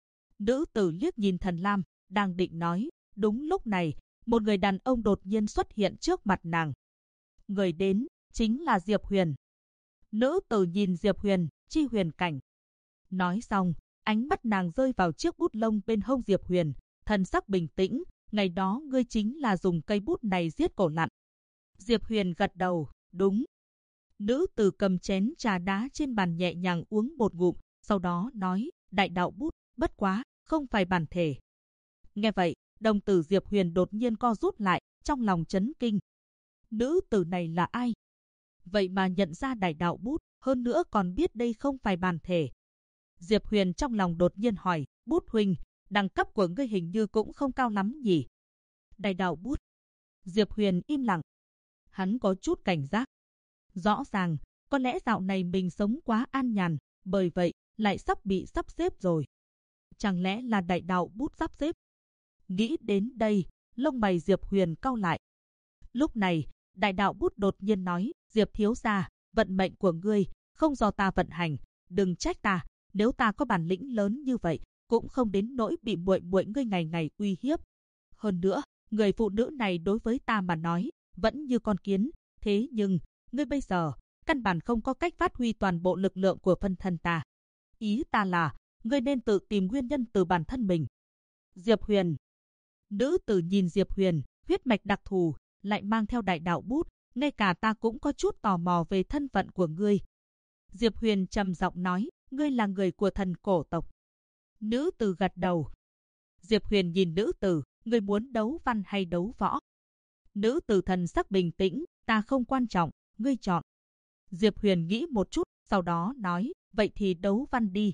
Nữ tử liếc nhìn Thần Lam, đang định nói. Đúng lúc này, một người đàn ông đột nhiên xuất hiện trước mặt nàng. Người đến chính là Diệp Huyền. Nữ tử nhìn Diệp Huyền, chi huyền cảnh. Nói xong, ánh mắt nàng rơi vào chiếc bút lông bên hông Diệp Huyền, thần sắc bình tĩnh. Ngày đó ngươi chính là dùng cây bút này giết cổ lặn. Diệp Huyền gật đầu, đúng. Nữ tử cầm chén trà đá trên bàn nhẹ nhàng uống một ngụm, sau đó nói, đại đạo bút, bất quá, không phải bản thể. Nghe vậy, đồng tử Diệp Huyền đột nhiên co rút lại, trong lòng chấn kinh. Nữ tử này là ai? Vậy mà nhận ra đại đạo bút, hơn nữa còn biết đây không phải bản thể. Diệp Huyền trong lòng đột nhiên hỏi, bút huynh, đẳng cấp của ngươi hình như cũng không cao lắm nhỉ? Đại đạo bút. Diệp Huyền im lặng. Hắn có chút cảnh giác. Rõ ràng, có lẽ dạo này mình sống quá an nhàn, bởi vậy lại sắp bị sắp xếp rồi. Chẳng lẽ là đại đạo bút sắp xếp? Nghĩ đến đây, lông mày Diệp Huyền cau lại. Lúc này, đại đạo bút đột nhiên nói, Diệp thiếu gia, vận mệnh của ngươi không do ta vận hành, đừng trách ta, nếu ta có bản lĩnh lớn như vậy, cũng không đến nỗi bị muội muội ngươi ngày ngày uy hiếp. Hơn nữa, người phụ nữ này đối với ta mà nói, vẫn như con kiến, thế nhưng, ngươi bây giờ, căn bản không có cách phát huy toàn bộ lực lượng của phân thân ta. Ý ta là, ngươi nên tự tìm nguyên nhân từ bản thân mình. Diệp Huyền. Nữ tử nhìn Diệp Huyền, huyết mạch đặc thù, lại mang theo đại đạo bút, ngay cả ta cũng có chút tò mò về thân phận của ngươi. Diệp Huyền trầm giọng nói, ngươi là người của thần cổ tộc. Nữ tử gật đầu. Diệp Huyền nhìn nữ tử, ngươi muốn đấu văn hay đấu võ? Nữ tử thần sắc bình tĩnh, ta không quan trọng, ngươi chọn. Diệp Huyền nghĩ một chút, sau đó nói, vậy thì đấu văn đi.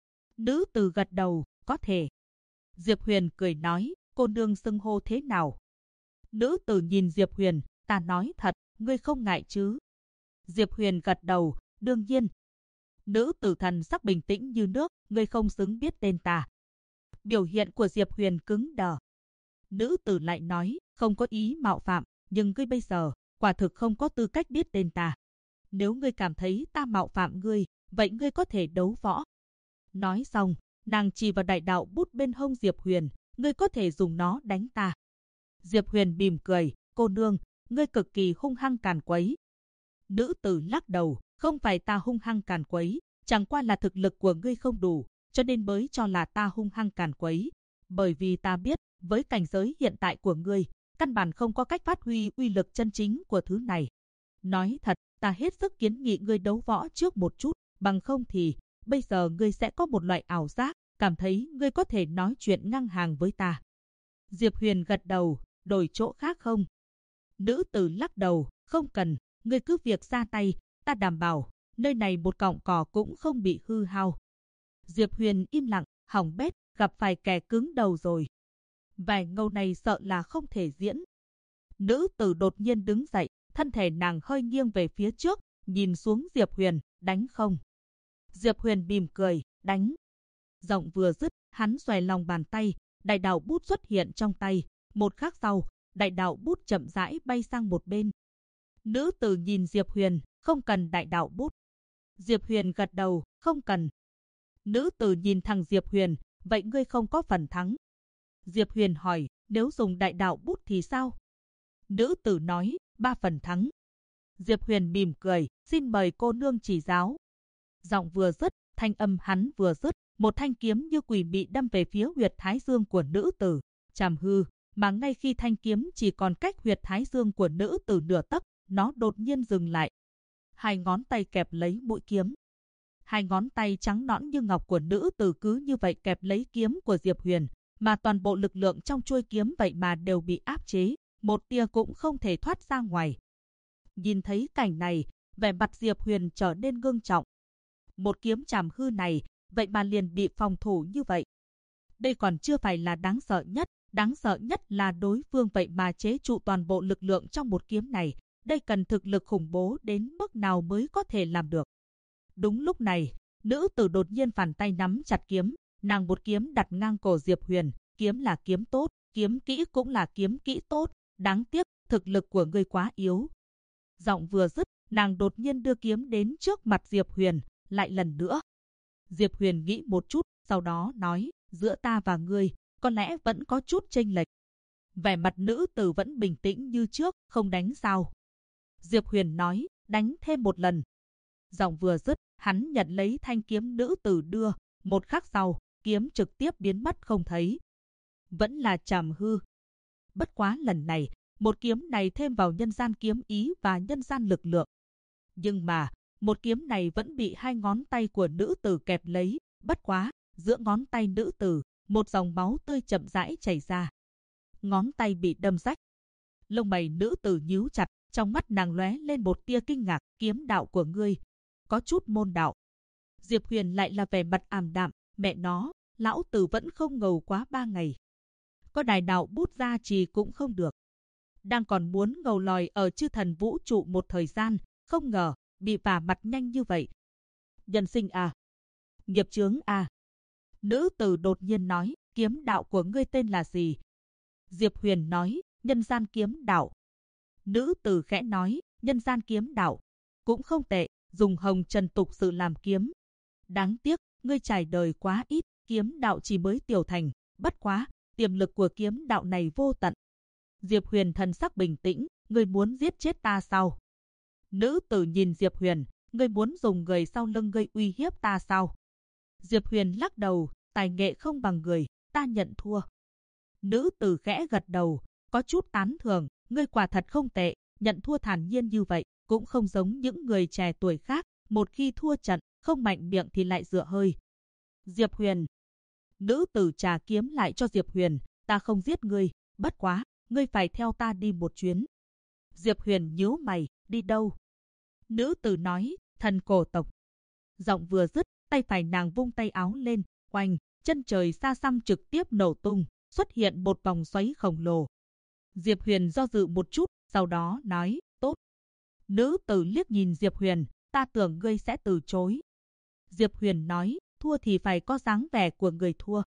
Nữ tử gật đầu, có thể. Diệp Huyền cười nói, cô nương xưng hô thế nào? Nữ tử nhìn Diệp Huyền, ta nói thật, ngươi không ngại chứ? Diệp Huyền gật đầu, đương nhiên. Nữ tử thần sắc bình tĩnh như nước, ngươi không xứng biết tên ta. Biểu hiện của Diệp Huyền cứng đờ. Nữ tử lại nói, không có ý mạo phạm, nhưng ngươi bây giờ, quả thực không có tư cách biết tên ta. Nếu ngươi cảm thấy ta mạo phạm ngươi, vậy ngươi có thể đấu võ. Nói xong, nàng chỉ vào đại đạo bút bên hông Diệp Huyền, ngươi có thể dùng nó đánh ta. Diệp Huyền mỉm cười, cô nương, ngươi cực kỳ hung hăng càn quấy. Nữ tử lắc đầu, không phải ta hung hăng càn quấy, chẳng qua là thực lực của ngươi không đủ, cho nên mới cho là ta hung hăng càn quấy. Bởi vì ta biết, với cảnh giới hiện tại của ngươi, căn bản không có cách phát huy uy lực chân chính của thứ này. Nói thật, ta hết sức kiến nghị ngươi đấu võ trước một chút, bằng không thì, bây giờ ngươi sẽ có một loại ảo giác, cảm thấy ngươi có thể nói chuyện ngang hàng với ta. Diệp Huyền gật đầu, đổi chỗ khác không? Nữ tử lắc đầu, không cần, ngươi cứ việc ra tay, ta đảm bảo, nơi này một cọng cỏ cũng không bị hư hao. Diệp Huyền im lặng, hỏng bét, gặp phải kẻ cứng đầu rồi. Vài ngâu này sợ là không thể diễn. Nữ tử đột nhiên đứng dậy, thân thể nàng hơi nghiêng về phía trước, nhìn xuống Diệp Huyền, đánh không? Diệp Huyền mỉm cười, đánh. Giọng vừa dứt, hắn xòe lòng bàn tay, đại đạo bút xuất hiện trong tay, Một khắc sau, đại đạo bút chậm rãi bay sang một bên. Nữ tử nhìn Diệp Huyền, không cần đại đạo bút. Diệp Huyền gật đầu, không cần. Nữ tử nhìn thằng Diệp Huyền, vậy ngươi không có phần thắng. Diệp Huyền hỏi, nếu dùng đại đạo bút thì sao? Nữ tử nói, 3 phần thắng. Diệp Huyền mỉm cười, xin mời cô nương chỉ giáo. Giọng vừa dứt, thanh âm hắn vừa dứt, một thanh kiếm như quỷ mị đâm về phía huyệt thái dương của nữ tử. Trảm hư, mà ngay khi thanh kiếm chỉ còn cách huyệt thái dương của nữ tử nửa tấc, nó đột nhiên dừng lại. Hai ngón tay kẹp lấy mũi kiếm. Hai ngón tay trắng nõn như ngọc của nữ tử cứ như vậy kẹp lấy kiếm của Diệp Huyền, mà toàn bộ lực lượng trong chuôi kiếm vậy mà đều bị áp chế, một tia cũng không thể thoát ra ngoài. Nhìn thấy cảnh này, vẻ mặt Diệp Huyền trở nên ngưng trọng. Một kiếm trảm hư này, vậy mà liền bị phòng thủ như vậy. Đây còn chưa phải là đáng sợ nhất là đối phương vậy mà chế trụ toàn bộ lực lượng trong một kiếm này. Đây cần thực lực khủng bố đến mức nào mới có thể làm được. Đúng lúc này, nữ tử đột nhiên phản tay nắm chặt kiếm, nàng một kiếm đặt ngang cổ Diệp Huyền, kiếm là kiếm tốt, kiếm kỹ cũng là kiếm kỹ tốt, đáng tiếc, thực lực của ngươi quá yếu. Giọng vừa dứt, nàng đột nhiên đưa kiếm đến trước mặt Diệp Huyền, lại lần nữa. Diệp Huyền nghĩ một chút, sau đó nói, giữa ta và ngươi, có lẽ vẫn có chút chênh lệch. Vẻ mặt nữ tử vẫn bình tĩnh như trước, không đánh sao. Diệp Huyền nói, đánh thêm một lần. Giọng vừa dứt, hắn nhận lấy thanh kiếm nữ tử đưa, một khắc sau, kiếm trực tiếp biến mất không thấy. Vẫn là trảm hư. Bất quá lần này, một kiếm này thêm vào nhân gian kiếm ý và nhân gian lực lượng. Nhưng mà, một kiếm này vẫn bị hai ngón tay của nữ tử kẹp lấy, bất quá, giữa ngón tay nữ tử, một dòng máu tươi chậm rãi chảy ra. Ngón tay bị đâm rách. Lông mày nữ tử nhíu chặt, trong mắt nàng lóe lên một tia kinh ngạc, kiếm đạo của ngươi có chút môn đạo. Diệp Huyền lại là vẻ mặt ảm đạm, mẹ nó, lão tử vẫn không ngầu quá 3 ngày. Có đại đạo bút ra trì cũng không được. Đang còn muốn ngầu lòi ở chư thần vũ trụ một thời gian, không ngờ, bị vả mặt nhanh như vậy. Nhân sinh à? Nghiệp chướng à? Nữ tử đột nhiên nói, kiếm đạo của ngươi tên là gì? Diệp Huyền nói, nhân gian kiếm đạo. Nữ tử khẽ nói, nhân gian kiếm đạo. Cũng không tệ, dùng hồng trần tục sự làm kiếm. Đáng tiếc, ngươi trải đời quá ít, kiếm đạo chỉ mới tiểu thành, bất quá, tiềm lực của kiếm đạo này vô tận. Diệp Huyền thần sắc bình tĩnh, ngươi muốn giết chết ta sao? Nữ tử nhìn Diệp Huyền, ngươi muốn dùng người sau lưng gây uy hiếp ta sao? Diệp Huyền lắc đầu, tài nghệ không bằng người, ta nhận thua. Nữ tử khẽ gật đầu, có chút tán thưởng, ngươi quả thật không tệ, nhận thua thản nhiên như vậy, cũng không giống những người trẻ tuổi khác, một khi thua trận, không mạnh miệng thì lại dựa hơi. Diệp Huyền. Nữ tử trả kiếm lại cho Diệp Huyền, ta không giết ngươi, bất quá, ngươi phải theo ta đi một chuyến. Diệp Huyền nhíu mày, đi đâu? Nữ tử nói, thần cổ tộc. Giọng vừa dứt, tay phải nàng vung tay áo lên, oanh, chân trời xa xăm trực tiếp nổ tung, xuất hiện một vòng xoáy khổng lồ. Diệp Huyền do dự một chút, sau đó nói, tốt. Nữ tử liếc nhìn Diệp Huyền, ta tưởng ngươi sẽ từ chối. Diệp Huyền nói, thua thì phải có dáng vẻ của người thua.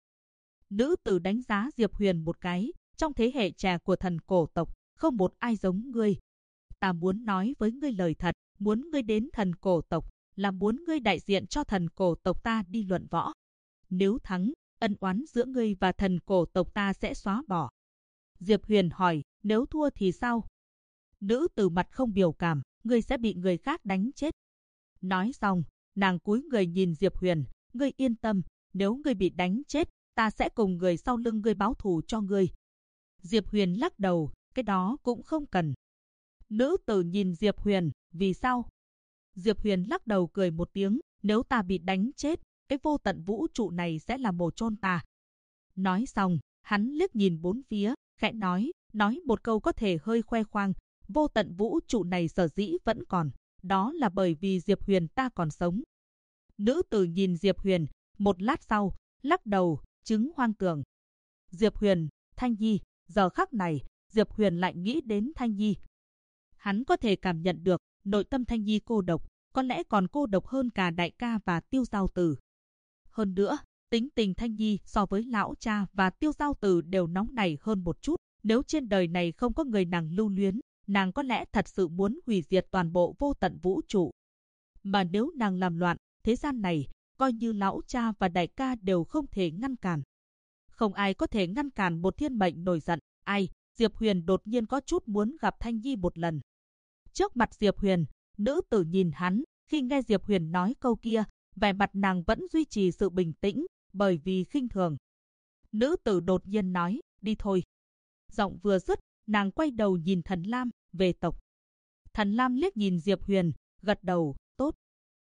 Nữ tử đánh giá Diệp Huyền một cái, trong thế hệ trẻ của thần cổ tộc, không một ai giống ngươi. Ta muốn nói với ngươi lời thật, muốn ngươi đến thần cổ tộc, là muốn ngươi đại diện cho thần cổ tộc ta đi luận võ. Nếu thắng, ân oán giữa ngươi và thần cổ tộc ta sẽ xóa bỏ. Diệp Huyền hỏi, nếu thua thì sao? Nữ tử mặt không biểu cảm, ngươi sẽ bị người khác đánh chết. Nói xong, nàng cúi người nhìn Diệp Huyền, ngươi yên tâm, nếu ngươi bị đánh chết, ta sẽ cùng người sau lưng ngươi báo thù cho ngươi. Diệp Huyền lắc đầu, cái đó cũng không cần. Nữ tử nhìn Diệp Huyền, vì sao? Diệp Huyền lắc đầu cười một tiếng, nếu ta bị đánh chết, cái vô tận vũ trụ này sẽ là mồ chôn ta. Nói xong, hắn liếc nhìn bốn phía, khẽ nói một câu có thể hơi khoe khoang, vô tận vũ trụ này sở dĩ vẫn còn, đó là bởi vì Diệp Huyền ta còn sống. Nữ tử nhìn Diệp Huyền, một lát sau, lắc đầu, chứng hoang tưởng. Diệp Huyền, Thanh Nhi, giờ khắc này, Diệp Huyền lại nghĩ đến Thanh Nhi. Hắn có thể cảm nhận được, nội tâm Thanh Nhi cô độc, có lẽ còn cô độc hơn cả đại ca và Tiêu Giao Tử. Hơn nữa, tính tình Thanh Nhi so với lão cha và Tiêu Giao Tử đều nóng nảy hơn một chút, Nếu trên đời này không có người nàng lưu luyến, nàng có lẽ thật sự muốn hủy diệt toàn bộ vô tận vũ trụ. Mà nếu nàng làm loạn, thế gian này, coi như lão cha và đại ca đều không thể ngăn cản. Không ai có thể ngăn cản một thiên mệnh nổi giận. Ai? Diệp Huyền đột nhiên có chút muốn gặp Thanh Nhi một lần. Trước mặt Diệp Huyền, nữ tử nhìn hắn, khi nghe Diệp Huyền nói câu kia, vẻ mặt nàng vẫn duy trì sự bình tĩnh, bởi vì khinh thường. Nữ tử đột nhiên nói, đi thôi. Giọng vừa dứt, nàng quay đầu nhìn Thần Lam, về tộc. Thần Lam liếc nhìn Diệp Huyền, gật đầu, tốt.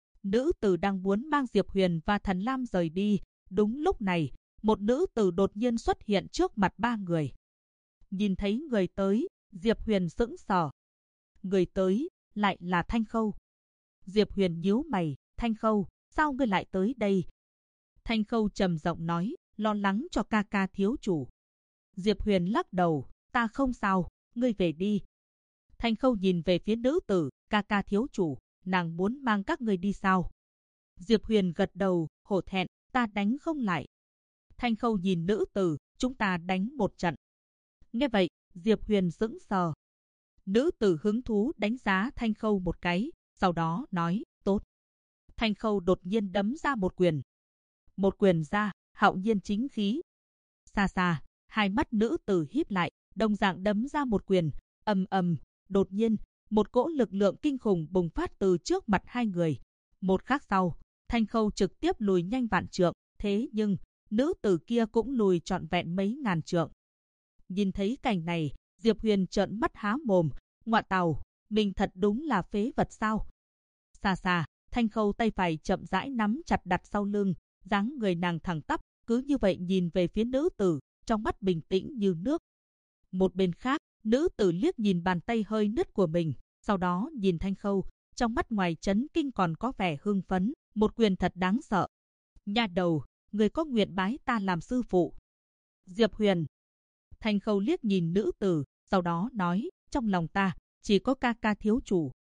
Nữ tử đang muốn mang Diệp Huyền và Thần Lam rời đi. Đúng lúc này, một nữ tử đột nhiên xuất hiện trước mặt ba người. Nhìn thấy người tới, Diệp Huyền sững sờ. Người tới, lại là Thanh Khâu. Diệp Huyền nhíu mày, Thanh Khâu, sao ngươi lại tới đây? Thanh Khâu trầm giọng nói, lo lắng cho ca ca thiếu chủ. Diệp Huyền lắc đầu, ta không sao, ngươi về đi. Thanh Khâu nhìn về phía nữ tử, ca ca thiếu chủ, nàng muốn mang các ngươi đi sao? Diệp Huyền gật đầu, hổ thẹn, ta đánh không lại. Thanh Khâu nhìn nữ tử, chúng ta đánh một trận. Nghe vậy, Diệp Huyền sững sờ. Nữ tử hứng thú đánh giá Thanh Khâu một cái, sau đó nói, tốt. Thanh Khâu đột nhiên đấm ra một quyền. Một quyền ra, hạo nhiên chính khí. Xa xa, hai mắt nữ tử híp lại, đồng dạng đấm ra một quyền, ầm ầm, đột nhiên, một cỗ lực lượng kinh khủng bùng phát từ trước mặt hai người. Một khắc sau, Thanh Khâu trực tiếp lùi nhanh vạn trượng, thế nhưng, nữ tử kia cũng lùi trọn vẹn mấy ngàn trượng. Nhìn thấy cảnh này, Diệp Huyền trợn mắt há mồm, ngọa tào, mình thật đúng là phế vật sao? Xa xa, Thanh Khâu tay phải chậm rãi nắm chặt đặt sau lưng, dáng người nàng thẳng tắp, cứ như vậy nhìn về phía nữ tử, trong mắt bình tĩnh như nước. Một bên khác, nữ tử liếc nhìn bàn tay hơi nứt của mình, sau đó nhìn Thanh Khâu, trong mắt ngoài chấn kinh còn có vẻ hưng phấn, một quyền thật đáng sợ. Nha đầu, người có nguyện bái ta làm sư phụ. Diệp Huyền. Thanh Khâu liếc nhìn nữ tử, sau đó nói, trong lòng ta, chỉ có ca ca thiếu chủ.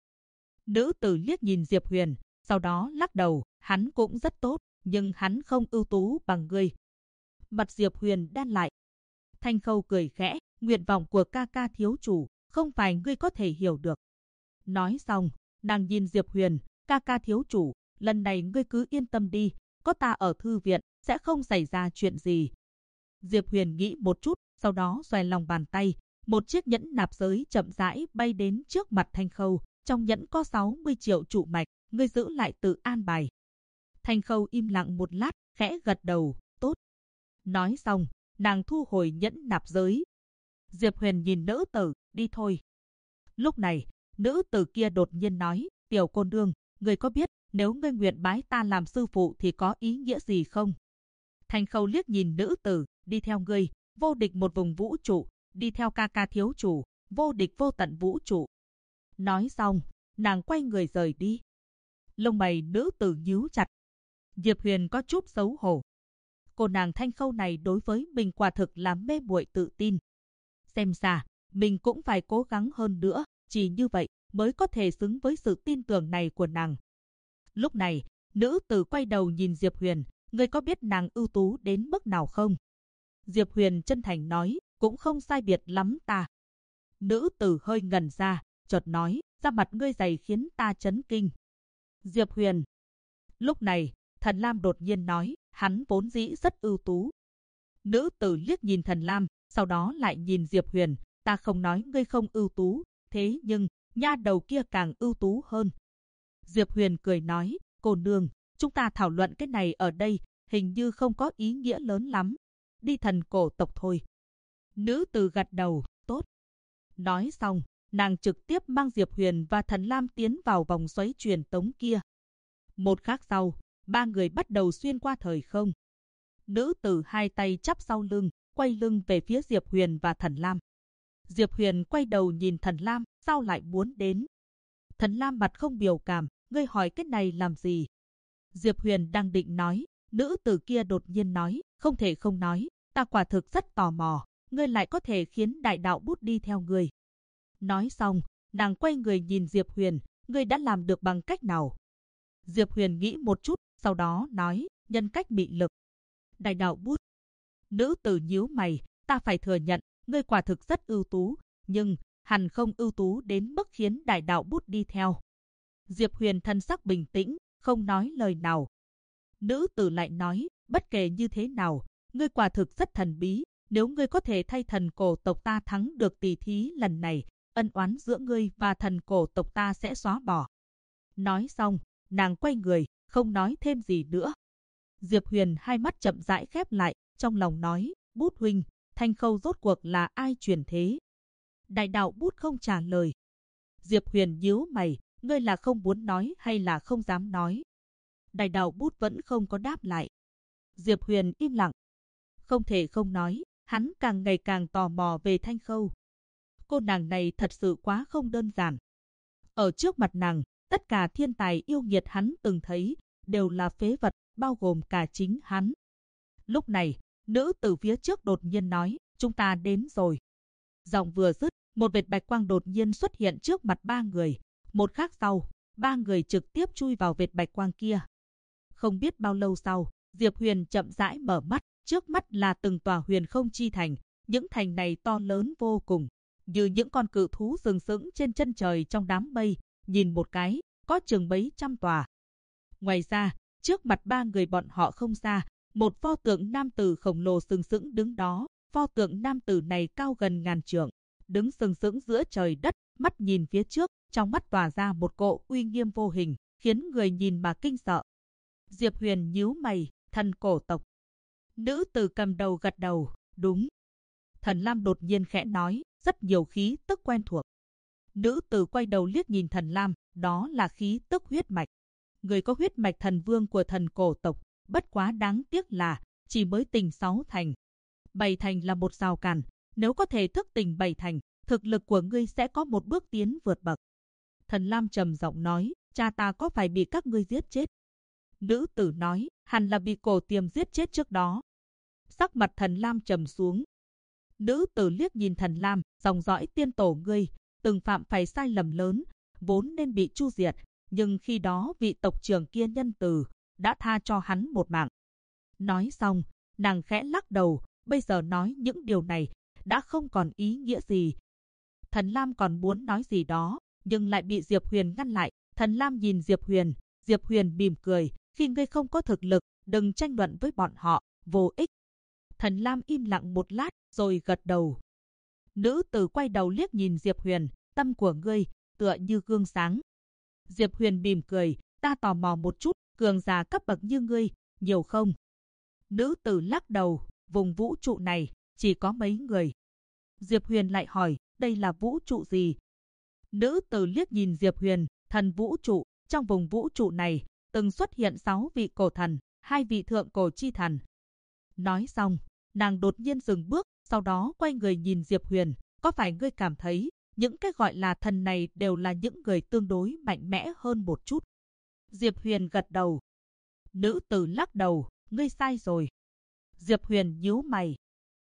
Nữ tử liếc nhìn Diệp Huyền, sau đó lắc đầu, hắn cũng rất tốt, nhưng hắn không ưu tú bằng ngươi. Mặt Diệp Huyền đen lại. Thanh Khâu cười khẽ, nguyện vọng của ca ca thiếu chủ, không phải ngươi có thể hiểu được. Nói xong, nàng nhìn Diệp Huyền, ca ca thiếu chủ, lần này ngươi cứ yên tâm đi, có ta ở thư viện, sẽ không xảy ra chuyện gì. Diệp Huyền nghĩ một chút, sau đó xoay lòng bàn tay, một chiếc nhẫn nạp giới chậm rãi bay đến trước mặt Thanh Khâu, trong nhẫn có 60 triệu trụ mạch, ngươi giữ lại tự an bài. Thanh Khâu im lặng một lát, khẽ gật đầu, tốt. Nói xong, nàng thu hồi nhẫn nạp giới. Diệp Huyền nhìn nữ tử, đi thôi. Lúc này, nữ tử kia đột nhiên nói, tiểu cô nương, ngươi có biết, nếu ngươi nguyện bái ta làm sư phụ thì có ý nghĩa gì không? Thanh Khâu liếc nhìn nữ tử, đi theo ngươi, vô địch một vùng vũ trụ, đi theo ca ca thiếu chủ, vô địch vô tận vũ trụ. Nói xong, nàng quay người rời đi. Lông mày nữ tử nhíu chặt. Diệp Huyền có chút xấu hổ. Cô nàng Thanh Khâu này đối với mình quả thực là mê muội tự tin. Xem ra, mình cũng phải cố gắng hơn nữa, chỉ như vậy mới có thể xứng với sự tin tưởng này của nàng. Lúc này, nữ tử quay đầu nhìn Diệp Huyền, ngươi có biết nàng ưu tú đến mức nào không? Diệp Huyền chân thành nói, cũng không sai biệt lắm ta. Nữ tử hơi ngẩn ra, chợt nói, da mặt ngươi dày khiến ta chấn kinh. Diệp Huyền. Lúc này, Thần Lam đột nhiên nói, hắn vốn dĩ rất ưu tú. Nữ tử liếc nhìn Thần Lam, sau đó lại nhìn Diệp Huyền, ta không nói ngươi không ưu tú, thế nhưng, nha đầu kia càng ưu tú hơn. Diệp Huyền cười nói, cô nương, chúng ta thảo luận cái này ở đây, hình như không có ý nghĩa lớn lắm. Đi thần cổ tộc thôi. Nữ tử gật đầu, tốt. Nói xong, nàng trực tiếp mang Diệp Huyền và Thần Lam tiến vào vòng xoáy truyền tống kia. Một khắc sau, ba người bắt đầu xuyên qua thời không. Nữ tử hai tay chắp sau lưng, quay lưng về phía Diệp Huyền và Thần Lam. Diệp Huyền quay đầu nhìn Thần Lam, sao lại muốn đến? Thần Lam mặt không biểu cảm, ngươi hỏi cái này làm gì? Diệp Huyền đang định nói, nữ tử kia đột nhiên nói, không thể không nói, ta quả thực rất tò mò, ngươi lại có thể khiến đại đạo bút đi theo ngươi. Nói xong, nàng quay người nhìn Diệp Huyền, ngươi đã làm được bằng cách nào? Diệp Huyền nghĩ một chút, sau đó nói, nhân cách mị lực. Đại đạo bút. Nữ tử nhíu mày, ta phải thừa nhận, ngươi quả thực rất ưu tú, nhưng hẳn không ưu tú đến mức khiến đại đạo bút đi theo. Diệp Huyền thân sắc bình tĩnh, không nói lời nào. Nữ tử lại nói, bất kể như thế nào, ngươi quả thực rất thần bí, nếu ngươi có thể thay thần cổ tộc ta thắng được tỷ thí lần này, ân oán giữa ngươi và thần cổ tộc ta sẽ xóa bỏ. Nói xong, nàng quay người, không nói thêm gì nữa. Diệp Huyền hai mắt chậm rãi khép lại, trong lòng nói, Bút huynh, Thanh Khâu rốt cuộc là ai truyền thế? Đại đạo Bút không trả lời. Diệp Huyền nhíu mày, ngươi là không muốn nói hay là không dám nói? Đại đạo Bút vẫn không có đáp lại. Diệp Huyền im lặng. Không thể không nói, hắn càng ngày càng tò mò về Thanh Khâu. Cô nàng này thật sự quá không đơn giản. Ở trước mặt nàng, tất cả thiên tài yêu nghiệt hắn từng thấy đều là phế vật, bao gồm cả chính hắn. Lúc này, nữ tử phía trước đột nhiên nói, chúng ta đến rồi. Giọng vừa dứt, một vệt bạch quang đột nhiên xuất hiện trước mặt ba người. Một khắc sau, ba người trực tiếp chui vào vệt bạch quang kia. Không biết bao lâu sau, Diệp Huyền chậm rãi mở mắt, trước mắt là từng tòa huyền không chi thành. Những thành này to lớn vô cùng, như những con cự thú sừng sững trên chân trời trong đám mây, nhìn một cái, có chừng mấy trăm tòa. Ngoài ra, trước mặt ba người bọn họ không xa, một pho tượng nam tử khổng lồ sừng sững đứng đó. Pho tượng nam tử này cao gần ngàn trượng, đứng sừng sững giữa trời đất, mắt nhìn phía trước, trong mắt tỏa ra một cỗ uy nghiêm vô hình, khiến người nhìn mà kinh sợ. Diệp Huyền nhíu mày, thần cổ tộc. Nữ tử cầm đầu gật đầu, đúng. Thần Lam đột nhiên khẽ nói, rất nhiều khí tức quen thuộc. Nữ tử quay đầu liếc nhìn Thần Lam, đó là khí tức huyết mạch. Người có huyết mạch thần vương của thần cổ tộc, bất quá đáng tiếc là chỉ mới tỉnh 6 thành. 7 thành là một rào cản, nếu có thể thức tỉnh 7 thành, thực lực của ngươi sẽ có một bước tiến vượt bậc. Thần Lam trầm giọng nói, cha ta có phải bị các ngươi giết chết? Nữ tử nói, hẳn là bị Cổ Tiềm giết chết trước đó. Sắc mặt Thần Lam trầm xuống. Nữ tử liếc nhìn Thần Lam, dòng dõi tiên tổ ngươi, từng phạm phải sai lầm lớn, vốn nên bị chu diệt, nhưng khi đó vị tộc trưởng kia nhân từ, đã tha cho hắn một mạng. Nói xong, nàng khẽ lắc đầu, bây giờ nói những điều này, đã không còn ý nghĩa gì. Thần Lam còn muốn nói gì đó, nhưng lại bị Diệp Huyền ngăn lại. Thần Lam nhìn Diệp Huyền mỉm cười, khi ngươi không có thực lực, đừng tranh luận với bọn họ, vô ích. Thần Lam im lặng một lát, rồi gật đầu. Nữ tử quay đầu liếc nhìn Diệp Huyền, tâm của ngươi, tựa như gương sáng. Diệp Huyền mỉm cười, ta tò mò một chút, cường giả cấp bậc như ngươi, nhiều không? Nữ tử lắc đầu, vùng vũ trụ này, chỉ có mấy người. Diệp Huyền lại hỏi, đây là vũ trụ gì? Nữ tử liếc nhìn Diệp Huyền, thần vũ trụ, trong vùng vũ trụ này, từng xuất hiện 6 vị cổ thần, 2 vị thượng cổ chi thần. Nói xong, nàng đột nhiên dừng bước, sau đó quay người nhìn Diệp Huyền, có phải ngươi cảm thấy, những cái gọi là thần này đều là những người tương đối mạnh mẽ hơn một chút? Diệp Huyền gật đầu. Nữ tử lắc đầu, ngươi sai rồi. Diệp Huyền nhíu mày.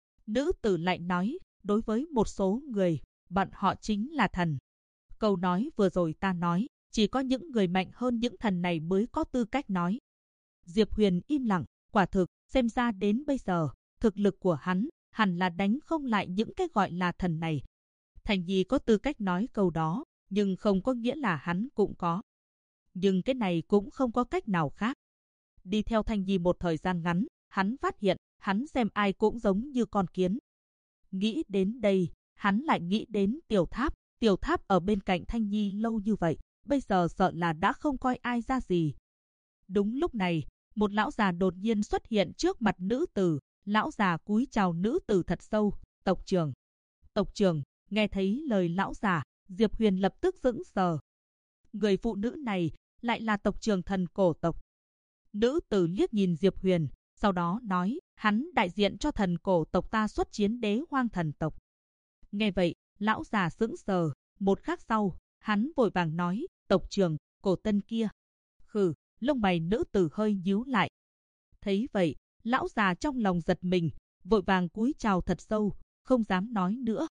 Nữ tử lại nói, đối với một số người, bọn họ chính là thần. Câu nói vừa rồi ta nói, chỉ có những người mạnh hơn những thần này mới có tư cách nói. Diệp Huyền im lặng, quả thực, xem ra đến bây giờ, thực lực của hắn hẳn là đánh không lại những cái gọi là thần này. Thành Nhi có tư cách nói câu đó, nhưng không có nghĩa là hắn cũng có. Nhưng cái này cũng không có cách nào khác. Đi theo Thành Nhi một thời gian ngắn, hắn phát hiện, hắn xem ai cũng giống như con kiến. Nghĩ đến đây, hắn lại nghĩ đến Tiểu Tháp. Tiểu Tháp ở bên cạnh Thanh Nhi lâu như vậy, bây giờ sợ là đã không coi ai ra gì. Đúng lúc này, một lão già đột nhiên xuất hiện trước mặt nữ tử. Lão già cúi chào nữ tử thật sâu, tộc trưởng. Tộc trưởng, nghe thấy lời lão già, Diệp Huyền lập tức sững sờ. Người phụ nữ này lại là tộc trưởng thần cổ tộc. Nữ tử liếc nhìn Diệp Huyền, sau đó nói, hắn đại diện cho thần cổ tộc ta xuất chiến Đế Hoang thần tộc. Nghe vậy, lão già sững sờ, một khắc sau, hắn vội vàng nói, tộc trưởng, cổ tân kia. Khử, lông mày nữ tử hơi nhíu lại. Thấy vậy, lão già trong lòng giật mình, vội vàng cúi chào thật sâu, không dám nói nữa.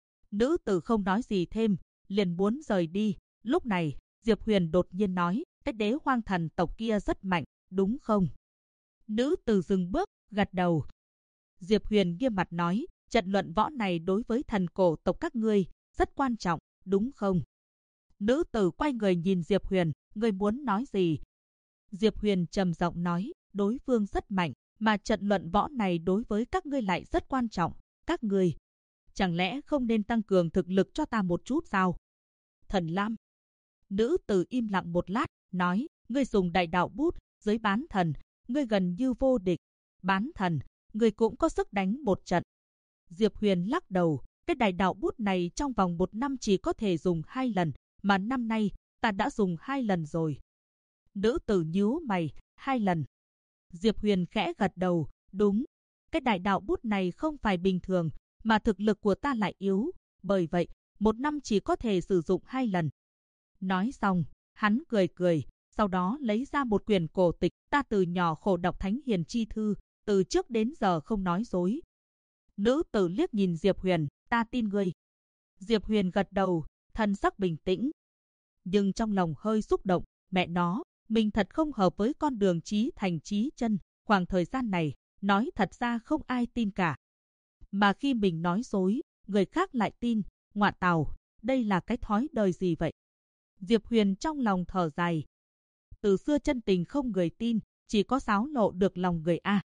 Nữ tử không nói gì thêm, liền muốn rời đi. Lúc này, Diệp Huyền đột nhiên nói, cái Đế Hoang thần tộc kia rất mạnh, đúng không? Nữ tử dừng bước, gật đầu. Diệp Huyền nghiêm mặt nói, Trận luận võ này đối với thần cổ tộc các ngươi rất quan trọng, đúng không? Nữ tử quay người nhìn Diệp Huyền, ngươi muốn nói gì? Diệp Huyền trầm giọng nói, đối phương rất mạnh, mà trận luận võ này đối với các ngươi lại rất quan trọng. Các ngươi, chẳng lẽ không nên tăng cường thực lực cho ta một chút sao? Thần Lam. Nữ tử im lặng một lát, nói, ngươi dùng đại đạo bút, dưới bán thần, ngươi gần như vô địch. Bán thần, ngươi cũng có sức đánh một trận. Diệp Huyền lắc đầu, cái đại đạo bút này trong vòng 1 năm chỉ có thể dùng 2 lần, mà năm nay, ta đã dùng 2 lần rồi. Nữ tử nhíu mày, 2 lần. Diệp Huyền khẽ gật đầu, đúng. Cái đại đạo bút này không phải bình thường, mà thực lực của ta lại yếu. Bởi vậy, 1 năm chỉ có thể sử dụng 2 lần. Nói xong, hắn cười cười, sau đó lấy ra một quyển cổ tịch. Ta từ nhỏ khổ đọc Thánh Hiền Chi Thư, từ trước đến giờ không nói dối. Nữ tử liếc nhìn Diệp Huyền, ta tin ngươi. Diệp Huyền gật đầu, thần sắc bình tĩnh. Nhưng trong lòng hơi xúc động, mẹ nó, mình thật không hợp với con đường chí thành chí chân. Khoảng thời gian này, nói thật ra không ai tin cả. Mà khi mình nói dối, người khác lại tin, ngoạ tào, đây là cái thói đời gì vậy? Diệp Huyền trong lòng thở dài. Từ xưa chân tình không người tin, chỉ có xáo lộ được lòng người a.